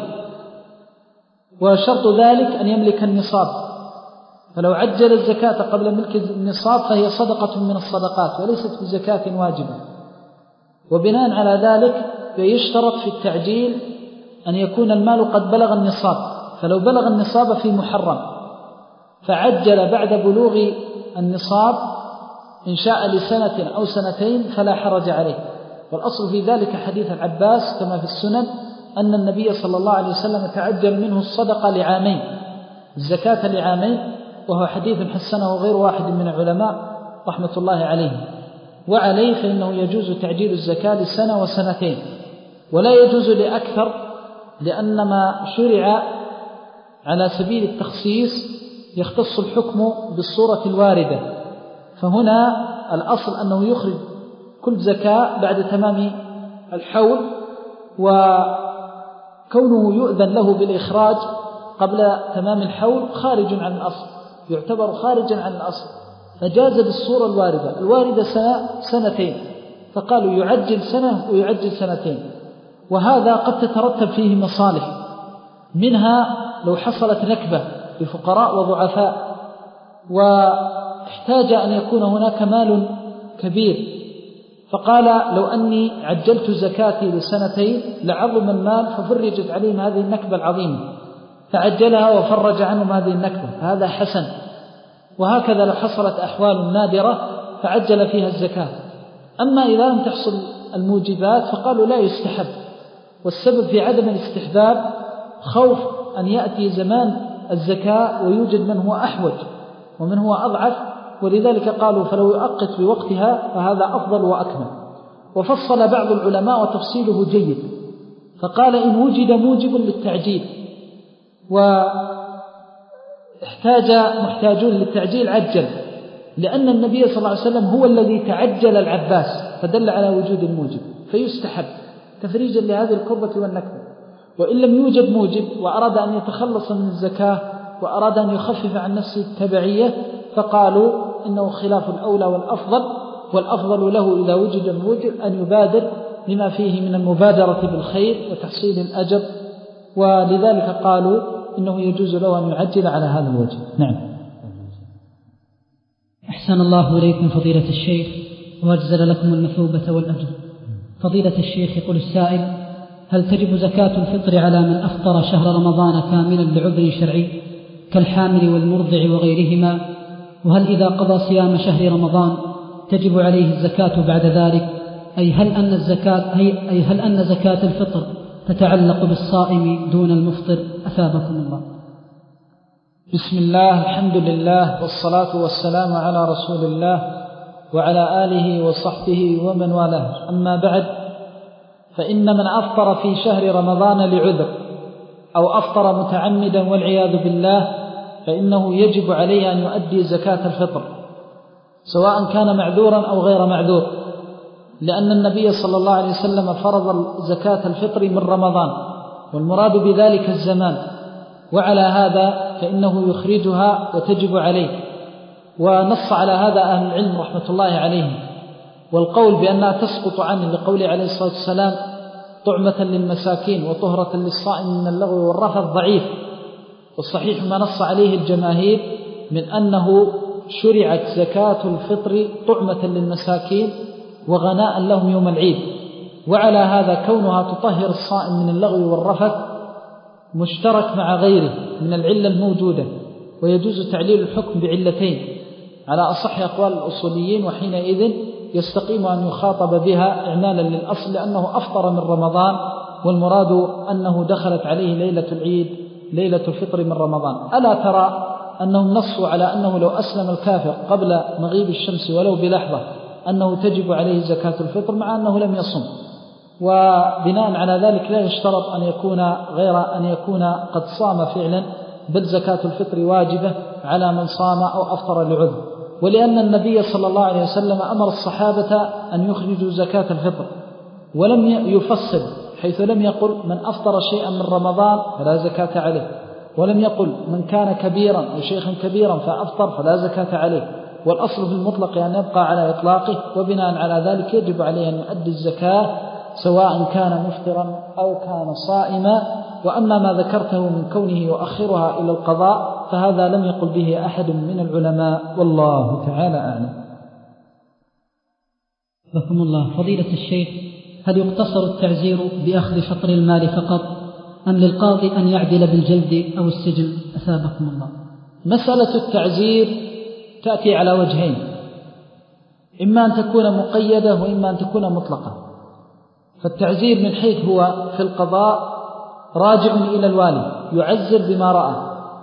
وشرط ذلك أن يملك النصاب، فلو عجل الزكاة قبل ملك النصاب فهي صدقة من الصدقات وليست بزكاة واجبة. وبناء على ذلك فيشترط في التعجيل أن يكون المال قد بلغ النصاب، فلو بلغ النصاب في محرم فعجل بعد بلوغ النصاب إن شاء لسنة أو سنتين فلا حرج عليه، والأصل في ذلك حديث العباس كما في السنن أن النبي صلى الله عليه وسلم تعجل منه الصدقة لعامين، الزكاة لعامين، وهو حديث حسنه غير واحد من العلماء رحمة الله عليه. وعليه فإنه يجوز تعجيل الزكاة لسنة وسنتين، ولا يجوز لأكثر، لأن ما شرع على سبيل التخصيص يختص الحكم بالصورة الواردة، فهنا الأصل أنه يخرج كل زكاة بعد تمام الحول، وكونه يؤذن له بالإخراج قبل تمام الحول خارج عن الأصل، يعتبر خارجا عن الأصل، فجاز بالصورة الواردة. الواردة سنة سنتين، فقالوا يعجل سنة ويعجل سنتين، وهذا قد تترتب فيه مصالح، منها لو حصلت نكبة لفقراء وضعفاء واحتاج أن يكون هناك مال كبير، فقال لو أني عجلت زكاتي لسنتين لعظم المال ففرجت عليهم هذه النكبة العظيمة، فعجلها وفرج عنهم هذه النكبة، هذا حسن. وهكذا لو حصلت أحوال نادرة فعجل فيها الزكاة. أما إذا لم تحصل الموجبات فقالوا لا يستحب، والسبب في عدم الاستحباب خوف أن يأتي زمان الزكاة ويوجد من هو أحوج ومن هو أضعف، ولذلك قالوا فلو يؤقت بوقتها فهذا أفضل وأكمل. وفصل بعض العلماء وتفصيله جيد، فقال إن وجد موجب للتعجيل واحتاج محتاجون للتعجيل عجل، لأن النبي صلى الله عليه وسلم هو الذي تعجل العباس فدل على وجود الموجب، فيستحب تفريجا لهذه الكربة والنكبة. وإن لم يوجد موجب وأراد أن يتخلص من الزكاة وأراد أن يخفف عن نفسه التبعية فقالوا إنه خلاف الأولى والأفضل، والأفضل له إذا وجد الموجب أن يبادر لما فيه من المبادرة بالخير وتحصيل الأجر، ولذلك قالوا إنه يجوز له أن يعجل على هذا الوجه. نعم. أحسن الله إليكم فضيلة الشيخ وأجزل لكم المثوبة والأجر. فضيلة الشيخ يقول السائل: هل تجب زكاة الفطر على من أفطر شهر رمضان كاملا لعذر شرعي كالحامل والمرضع وغيرهما؟ وهل إذا قضى صيام شهر رمضان تجب عليه الزكاة بعد ذلك؟ أي هل أن الزكاة أي هل أن زكاة الفطر تتعلق بالصائم دون المفطر؟ أثابكم الله. بسم الله، الحمد لله، والصلاة والسلام على رسول الله وعلى آله وصحبه ومن والاه. أما بعد، فإن من أفطر في شهر رمضان لعذر أو أفطر متعمدا والعياذ بالله فإنه يجب عليه أن يؤدي زكاة الفطر، سواء كان معذورا أو غير معذور، لأن النبي صلى الله عليه وسلم فرض زكاة الفطر من رمضان، والمراد بذلك الزمان، وعلى هذا فإنه يخرجها وتجب عليه. ونص على هذا أهل العلم رحمة الله عليهم، والقول بأنها تسقط عنه لقوله عليه الصلاة والسلام: طعمة للمساكين وطهرة للصائم من اللغو والرفث، ضعيف. والصحيح ما نص عليه الجماهير من أنه شرعت زكاة الفطر طعمة للمساكين وغناء لهم يوم العيد، وعلى هذا كونها تطهر الصائم من اللغو والرفث مشترك مع غيره من العلة الموجودة، ويجوز تعليل الحكم بعلتين على أصح أقوال الأصوليين، وحينئذ يستقيم أن يخاطب بها إعمالا للأصل، لأنه أفطر من رمضان، والمراد أنه دخلت عليه ليلة العيد ليلة الفطر من رمضان. ألا ترى أنهم نصوا على أنه لو أسلم الكافر قبل مغيب الشمس ولو بلحظة أنه تجب عليه زكاة الفطر مع أنه لم يصم، وبناء على ذلك لا يشترط أن يكون غير أن يكون قد صام فعلا، بل زكاة الفطر واجبة على من صام أو أفطر لعذر. ولأن النبي صلى الله عليه وسلم أمر الصحابة أن يخرجوا زكاة الفطر ولم يفصل، حيث لم يقل من أفطر شيئا من رمضان فلا زكاة عليه، ولم يقل من كان كبيرا أو شيخا كبيرا فأفطر فلا زكاة عليه، والأصل في المطلق أن يبقى على إطلاقه، وبناء على ذلك يجب عليه أن يؤدي الزكاة سواء كان مفطرا أو كان صائما. وأما ما ذكرته من كونه يؤخرها إلى القضاء فهذا لم يقل به أحد من العلماء، والله تعالى أعلم. بكم الله. فضيلة الشيخ، هل يقتصر التعزير بأخذ شطر المال فقط أم للقاضي أن يعدل بالجلد أو السجن؟ أثابكم الله. مسألة التعزير تأتي على وجهين، إما أن تكون مقيدة وإما أن تكون مطلقة. فالتعزير من حيث هو في القضاء راجع إلى الوالي يعزر بما رأى.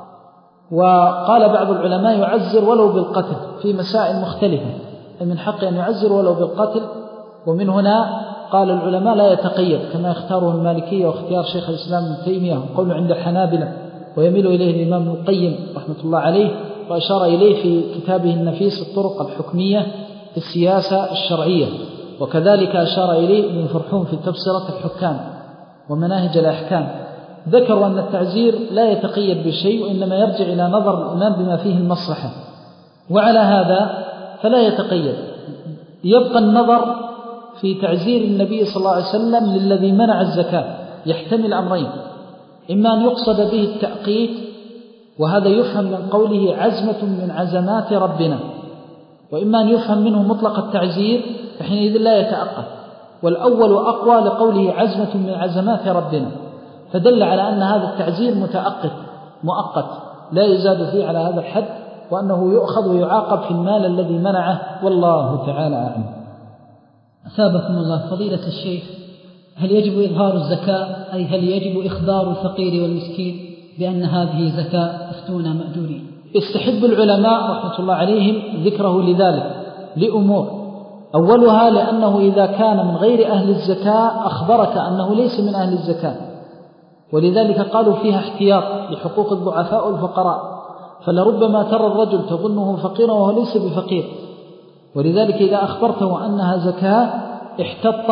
وقال بعض العلماء يعزر ولو بالقتل في مسائل مختلفة، من حق أن يعزر ولو بالقتل. ومن هنا قال العلماء لا يتقيد كما يختاره المالكية واختيار شيخ الإسلام ابن تيمية وقول عند الحنابلة، ويميل إليه الإمام ابن القيم رحمة الله عليه، وأشار إليه في كتابه النفيس الطرق الحكمية في السياسة الشرعية. وكذلك أشار إليه ابن فرحون في تبصرة الحكام ومناهج الأحكام. ذكروا أن التعزير لا يتقيد بشيء، وإنما يرجع إلى نظر الإمام بما فيه المصلحة، وعلى هذا فلا يتقيد. يبقى النظر في تعزير النبي صلى الله عليه وسلم للذي منع الزكاة يحتمل أمرين: إما أن يقصد به التأقيت، وهذا يفهم من قوله عزمة من عزمات ربنا، وإما أن يفهم منه مطلق التعزير فحينئذ لا يتأقت. والأول أقوى لقوله عزمة من عزمات ربنا، فدل على أن هذا التعزير متأقت مؤقت لا يزاد فيه على هذا الحد، وأنه يؤخذ ويعاقب في المال الذي منعه، والله تعالى أعلم. أثابكم الله. فضيلة الشيخ، هل يجب إظهار الزكاة، أي هل يجب إخبار الفقير والمسكين بأن هذه زكاة؟ افتونا مأجورين. استحب العلماء رحمة الله عليهم ذكره لذلك لأمور: أولها لأنه إذا كان من غير أهل الزكاة أخبرك أنه ليس من أهل الزكاة، ولذلك قالوا فيها احتياط لحقوق الضعفاء والفقراء، فلربما ترى الرجل تظنه فقيرا وهو ليس بفقير، ولذلك إذا أخبرته أنها زكاة احتط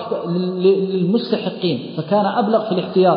للمستحقين فكان أبلغ في الاحتياط.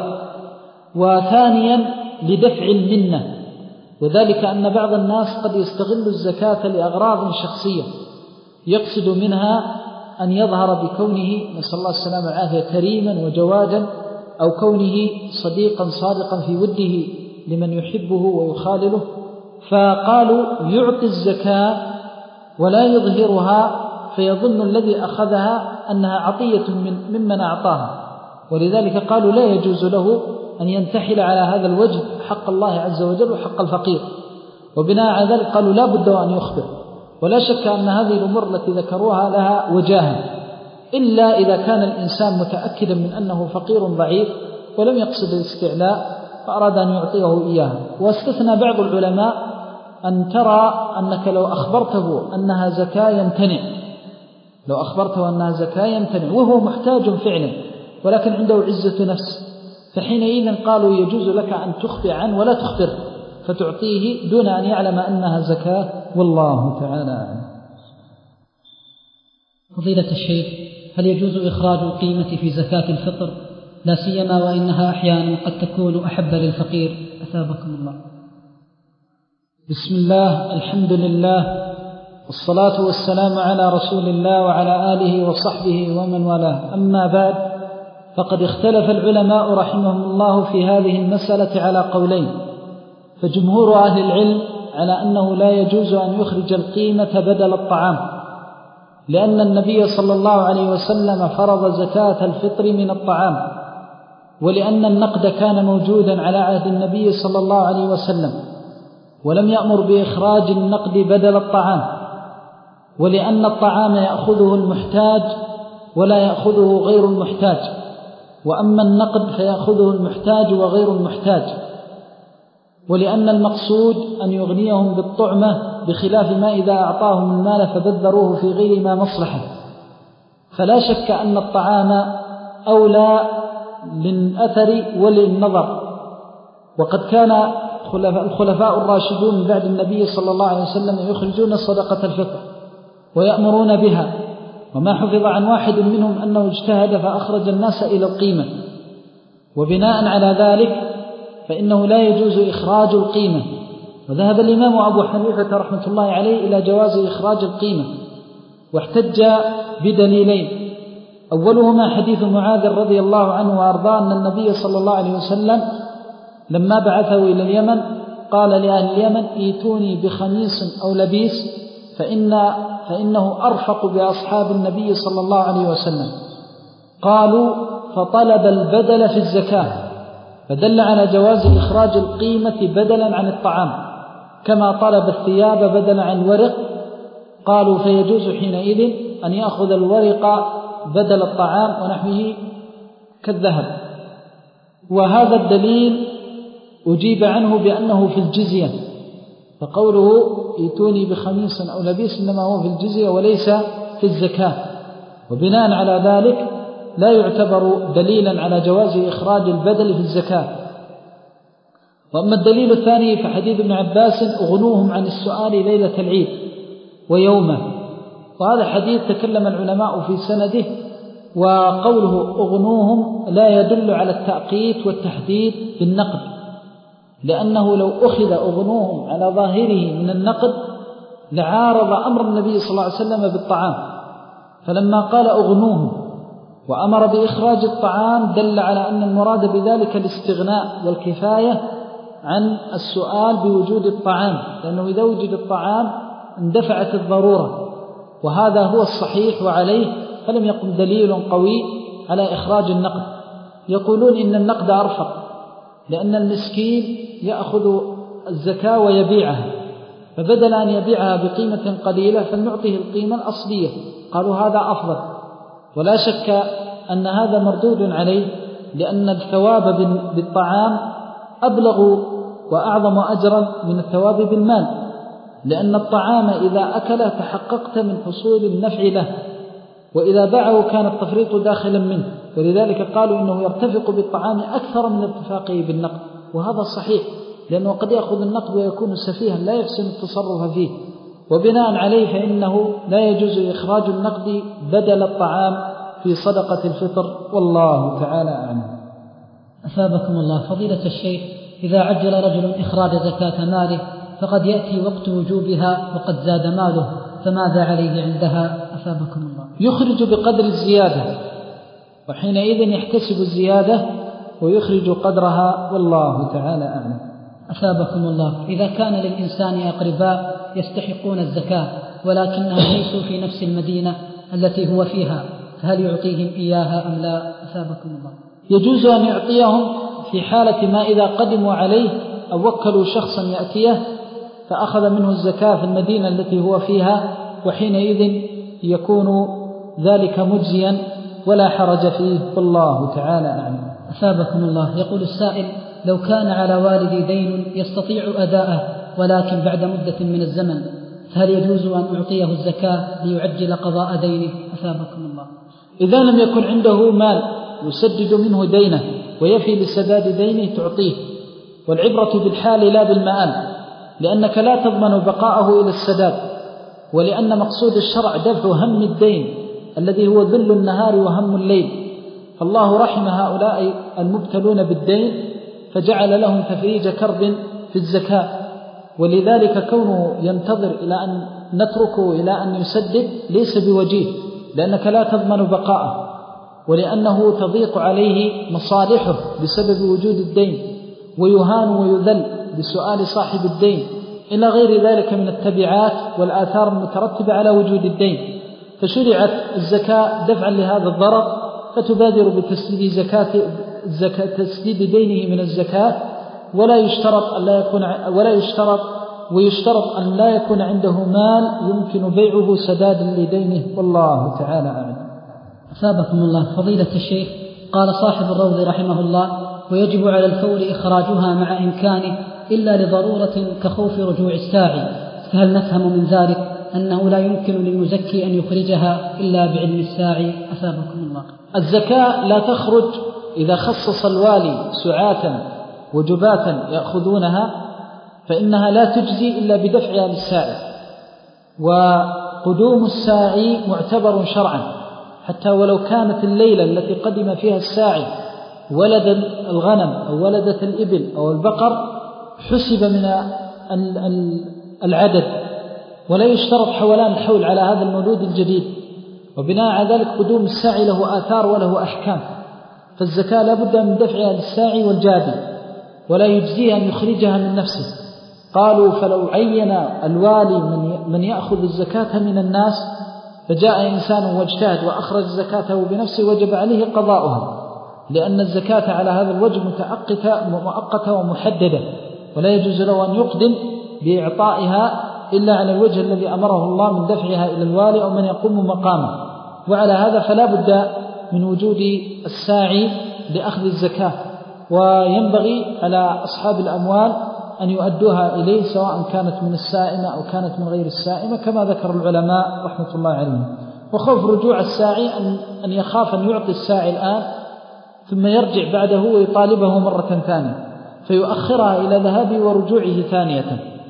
وثانيا لدفع المنة، وذلك أن بعض الناس قد يستغل الزكاة لأغراض شخصية يقصد منها أن يظهر بكونه نسأل الله السلامة والعافية كريما وجوادا، أو كونه صديقا صادقا في وده لمن يحبه ويخالله، فقالوا يعطي الزكاة ولا يظهرها، فيظن الذي أخذها أنها عطية من ممن أعطاها، ولذلك قالوا لا يجوز له أن ينتحل على هذا الوجه حق الله عز وجل وحق الفقير. وبناء على ذلك قالوا لا بد أن يخبر. ولا شك أن هذه الأمور التي ذكروها لها وجاهة، إلا إذا كان الإنسان متأكدا من أنه فقير ضعيف ولم يقصد الاستعلاء فأراد أن يعطيه إياها. واستثنى بعض العلماء أن ترى أنك لو أخبرته أنها زكاة يمتنع، لو أخبرته أنها زكاة يمتنع وهو محتاج فعلا ولكن عنده عزة نفس، فحينئذ قالوا يجوز لك أن تخفي عنه ولا تخبر فتعطيه دون أن يعلم أنها زكاة، والله تعالى أعلم. فضيلة الشيخ، هل يجوز إخراج القيمة في زكاة الفطر، لا سيما وإنها أحيانا قد تكون أحب للفقير؟ أثابكم الله. بسم الله، الحمد لله، والصلاة والسلام على رسول الله وعلى آله وصحبه ومن والاه. أما بعد، فقد اختلف العلماء رحمهم الله في هذه المسألة على قولين. فجمهور أهل العلم على أنه لا يجوز أن يخرج القيمة بدل الطعام، لأن النبي صلى الله عليه وسلم فرض زكاة الفطر من الطعام، ولأن النقد كان موجودا على عهد النبي صلى الله عليه وسلم ولم يأمر بإخراج النقد بدل الطعام، ولأن الطعام يأخذه المحتاج ولا يأخذه غير المحتاج، وأما النقد فيأخذه المحتاج وغير المحتاج، ولأن المقصود أن يغنيهم بالطعمة بخلاف ما إذا أعطاهم المال فبذروه في غير ما مصلحة. فلا شك أن الطعام أولى للأثر وللنظر. وقد كان الخلفاء الراشدون من بعد النبي صلى الله عليه وسلم يخرجون صدقة الفطر ويأمرون بها، وما حفظ عن واحد منهم أنه اجتهد فأخرج الناس إلى القيمة. وبناء على ذلك فإنه لا يجوز إخراج القيمة. وذهب الإمام أبو حنيفة رحمة الله عليه إلى جواز إخراج القيمة، واحتج بدليلين: أولهما حديث معاذ رضي الله عنه وأرضاه أن النبي صلى الله عليه وسلم لما بعثه إلى اليمن قال لأهل اليمن: ايتوني بخميص أو لبيس فإن فإنه أرفق بأصحاب النبي صلى الله عليه وسلم. قالوا: فطلب البدل في الزكاة، فدل على جواز إخراج القيمة بدلا عن الطعام، كما طلب الثياب بدلا عن الورق. قالوا: فيجوز حينئذ أن يأخذ الورق بدل الطعام ونحوه كالذهب. وهذا الدليل أجيب عنه بأنه في الجزية، فقوله ائتوني بخميص أو لبيس إنما هو في الجزية وليس في الزكاة، وبناء على ذلك لا يعتبر دليلا على جواز إخراج البدل في الزكاة. وأما الدليل الثاني فحديث ابن عباس أغنوهم عن السؤال ليلة العيد ويومه، وهذا حديث تكلم العلماء في سنده، وقوله أغنوهم لا يدل على التأقيت والتحديد بالنقد، لأنه لو أخذ أغنوهم على ظاهره من النقد لعارض أمر النبي صلى الله عليه وسلم بالطعام، فلما قال أغنوهم وأمر بإخراج الطعام دل على أن المراد بذلك الاستغناء والكفاية عن السؤال بوجود الطعام، لأنه إذا وجد الطعام اندفعت الضرورة، وهذا هو الصحيح وعليه فلم يقم دليل قوي على إخراج النقد. يقولون إن النقد أرفق، لأن المسكين يأخذ الزكاة ويبيعها، فبدل أن يبيعها بقيمة قليلة فلنعطيه القيمة الأصلية، قالوا هذا أفضل. ولا شك أن هذا مردود عليه، لأن الثواب بالطعام أبلغ وأعظم أجرا من الثواب بالمال، لأن الطعام إذا أكله تحققت من حصول النفع له، وإذا باعه كان التفريط داخلا منه، ولذلك قالوا إنه يرتفق بالطعام أكثر من ارتفاقه بالنقد، وهذا صحيح، لأنه قد يأخذ النقد ويكون سفيها لا يحسن التصرف فيه، وبناء عليه فإنه لا يجوز إخراج النقد بدل الطعام في صدقة الفطر، والله تعالى أعلم. أثابكم الله. فضيلة الشيخ، إذا عجل رجل إخراج زكاة ماله فقد يأتي وقت وجوبها وقد زاد ماله، فماذا عليه عندها؟ أثابكم الله. يخرج بقدر الزيادة، وحينئذ يحتسب الزيادة ويخرج قدرها، والله تعالى أعلم. أثابكم الله. إذا كان للإنسان أقرباء يستحقون الزكاة ولكنهم ليسوا في نفس المدينة التي هو فيها، فهل يعطيهم إياها أم لا؟ أثابكم الله. يجوز أن يعطيهم في حالة ما إذا قدموا عليه أو وكلوا شخصا يأتيه فأخذ منه الزكاة في المدينة التي هو فيها، وحينئذ يكون ذلك مجزيا ولا حرج فيه، والله تعالى أعلم. أثابكم الله. يقول السائل: لو كان على والدي دين يستطيع أداءه ولكن بعد مدة من الزمن، فهل يجوز أن أعطيه الزكاة ليعجل قضاء دينه؟ أثابكم الله. إذا لم يكن عنده مال يسدد منه دينه ويفي لسداد دينه تعطيه، والعبرة بالحال لا بالمآل، لأنك لا تضمن بقاءه إلى السداد، ولأن مقصود الشرع دفع هم الدين الذي هو ذل النهار وهم الليل، فالله رحم هؤلاء المبتلون بالدين فجعل لهم تفريج كرب في الزكاة، ولذلك كونه ينتظر إلى أن نتركه إلى أن يسدد ليس بوجيه، لأنك لا تضمن بقاءه، ولأنه تضيق عليه مصالحه بسبب وجود الدين، ويهان ويذل بسؤال صاحب الدين، إلى غير ذلك من التبعات والآثار المترتبة على وجود الدين. فشرعت الزكاة دفعا لهذا الضرر، فتبادر بتسديد زكاة الزكاة تسديد دينه من الزكاة، ولا يشترط أن لا يكون ولا يشترط ويشترط أن لا يكون عنده مال يمكن بيعه سدادا لدينه، والله تعالى أعلم. أثابكم الله. فضيلة الشيخ، قال صاحب الروض رحمه الله: ويجب على الفور إخراجها مع إمكانه إلا لضرورة كخوف رجوع الساعي، فهل نفهم من ذلك أنه لا يمكن للمزكي أن يخرجها إلا بعلم الساعي؟ أثابكم الله. الزكاة لا تخرج إذا خصص الوالي سعاة وجباتا يأخذونها، فإنها لا تجزي إلا بدفعها للساعي، وقدوم الساعي معتبر شرعا، حتى ولو كانت الليلة التي قدم فيها الساعي ولد الغنم أو ولدت الإبل أو البقر حسب من العدد، ولا يشترط حولان الحول على هذا المولود الجديد، وبناء على ذلك قدوم الساعي له آثار وله أحكام، فالزكاة لا بد من دفعها للساعي والجابي، ولا يجزيه أن يخرجها من نفسه. قالوا: فلو عين الوالي من يأخذ الزكاة من الناس فجاء إنسان واجتهد وأخرج زكاته بنفسه وجب عليه قضاؤها، لأن الزكاة على هذا الوجه متأقتة مؤقتة ومحددة، ولا يجوز له أن يقدم بإعطائها إلا على الوجه الذي أمره الله من دفعها إلى الوالي أو من يقوم مقامه. وعلى هذا فلا بد من وجود الساعي لأخذ الزكاة، وينبغي على أصحاب الأموال أن يؤدوها إليه سواء كانت من السائمة أو كانت من غير السائمة كما ذكر العلماء رحمة الله عليهم. وخوف رجوع الساعي أن يخاف أن يعطي الساعي الآن ثم يرجع بعده ويطالبه مرة ثانية فيؤخرها إلى ذهابه ورجوعه ثانية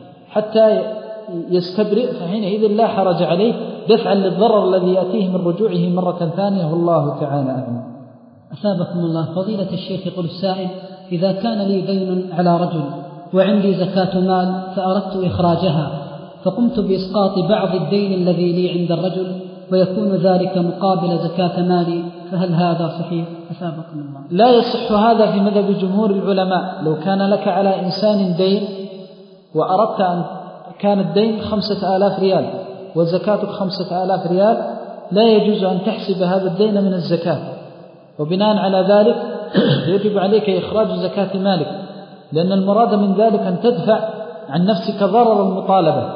حتى يستبرئ، فحينئذ لا حرج عليه دفعا للضرر الذي يأتيه من رجوعه مرة ثانية، والله تعالى أعلم. أثابكم الله. فضيلة الشيخ يقول السائل: إذا كان لي دين على رجل وعندي زكاة مال فأردت إخراجها، فقمت بإسقاط بعض الدين الذي لي عند الرجل ويكون ذلك مقابل زكاة مالي، فهل هذا صحيح؟ أثابكم الله. لا يصح هذا في مذهب جمهور العلماء. لو كان لك على إنسان دين وأردت أن كان الدين خمسة آلاف ريال وزكاتك خمسة آلاف ريال، لا يجوز أن تحسب هذا الدين من الزكاة، وبناء على ذلك يجب عليك إخراج زكاة مالك، لأن المراد من ذلك أن تدفع عن نفسك ضرر المطالبة،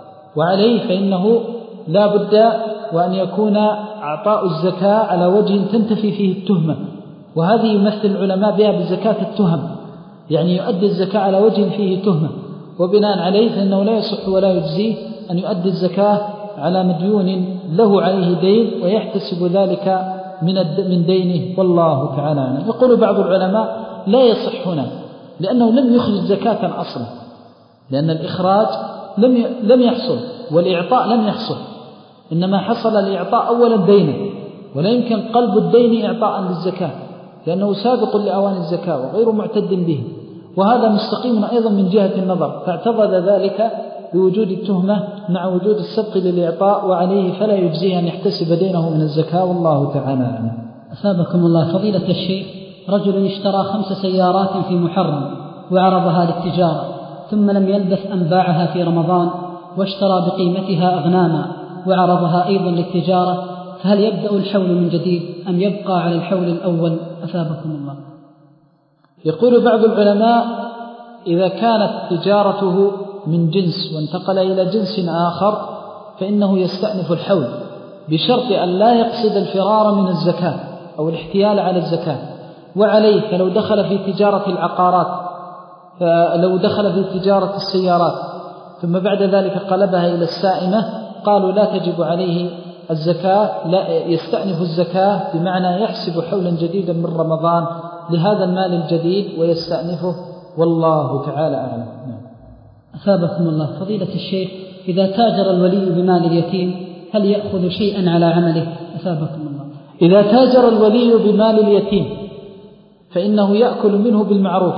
وعليه فإنه لا بد وأن يكون أعطاء الزكاة على وجه تنتفي فيه التهمة، وهذه يمثل العلماء بها بزكاة التهم، يعني يؤدي الزكاة على وجه فيه تهمة، وبناء عليه فإنه لا يصح ولا يجزيه أن يؤدي الزكاة على مديون له عليه دين ويحتسب ذلك من من دينه، والله تعالى عنه. يقول بعض العلماء لا يصح هنا لأنه لم يخرج زكاة أصلا، لأن الإخراج لم لم يحصل والإعطاء لم يحصل، إنما حصل الإعطاء أولا دينا، ولا يمكن قلب الدين إعطاء للزكاة لأنه سابق لأوان الزكاة وغير معتد به، وهذا مستقيم أيضا من جهة النظر، فاعتضد ذلك بوجود التهمة مع وجود السبق للإعطاء، وعليه فلا يجزيه أن يحتسب دينه من الزكاة، والله تعالى عنه. أثابكم الله. فضيلة الشيخ: رجل اشترى خمس سيارات في محرم وعرضها للتجارة، ثم لم يلبث أن باعها في رمضان واشترى بقيمتها أغناما وعرضها أيضا للتجارة، فهل يبدأ الحول من جديد أم يبقى على الحول الأول؟ أثابكم الله. يقول بعض العلماء: إذا كانت تجارته من جنس وانتقل إلى جنس آخر فإنه يستأنف الحول بشرط أن لا يقصد الفرار من الزكاة أو الاحتيال على الزكاة، وعليه فلو دخل في تجارة العقارات، فلو دخل في تجارة السيارات ثم بعد ذلك قلبها إلى السائمة قالوا لا تجب عليه الزكاة، لا يستأنف الزكاة بمعنى يحسب حولا جديدا من رمضان لهذا المال الجديد ويستأنفه، والله تعالى أعلم. أثابكم الله. فضيلة الشيخ: إذا تاجر الولي بمال اليتيم هل يأخذ شيئا على عمله؟ أثابكم الله. إذا تاجر الولي بمال اليتيم فإنه يأكل منه بالمعروف.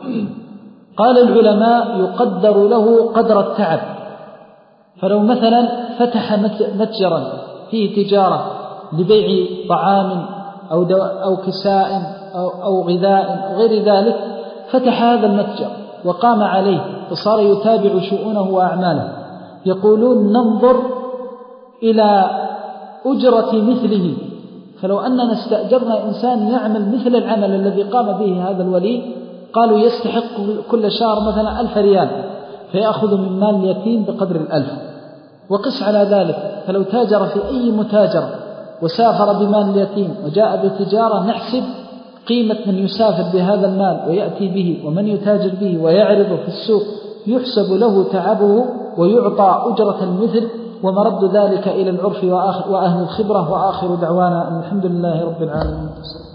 قال العلماء: يقدر له قدر التعب، فلو مثلا فتح متجرا فيه تجارة لبيع طعام أو, أو كساء أو, أو غذاء أو غير ذلك، فتح هذا المتجر وقام عليه فصار يتابع شؤونه وأعماله، يقولون ننظر إلى أجرة مثله، فلو أننا استأجرنا إنسان يعمل مثل العمل الذي قام به هذا الولي قالوا يستحق كل شهر مثلا ألف ريال، فيأخذ من مال اليتيم بقدر الألف. وقس على ذلك، فلو تاجر في أي متاجر وسافر بمال اليتيم وجاء بتجارة نحسب قيمة من يسافر بهذا المال ويأتي به ومن يتاجر به ويعرضه في السوق، يحسب له تعبه ويعطى أجرة المثل، ومرد ذلك إلى العرف وأهل الخبرة. وآخر دعوانا أن الحمد لله رب العالمين.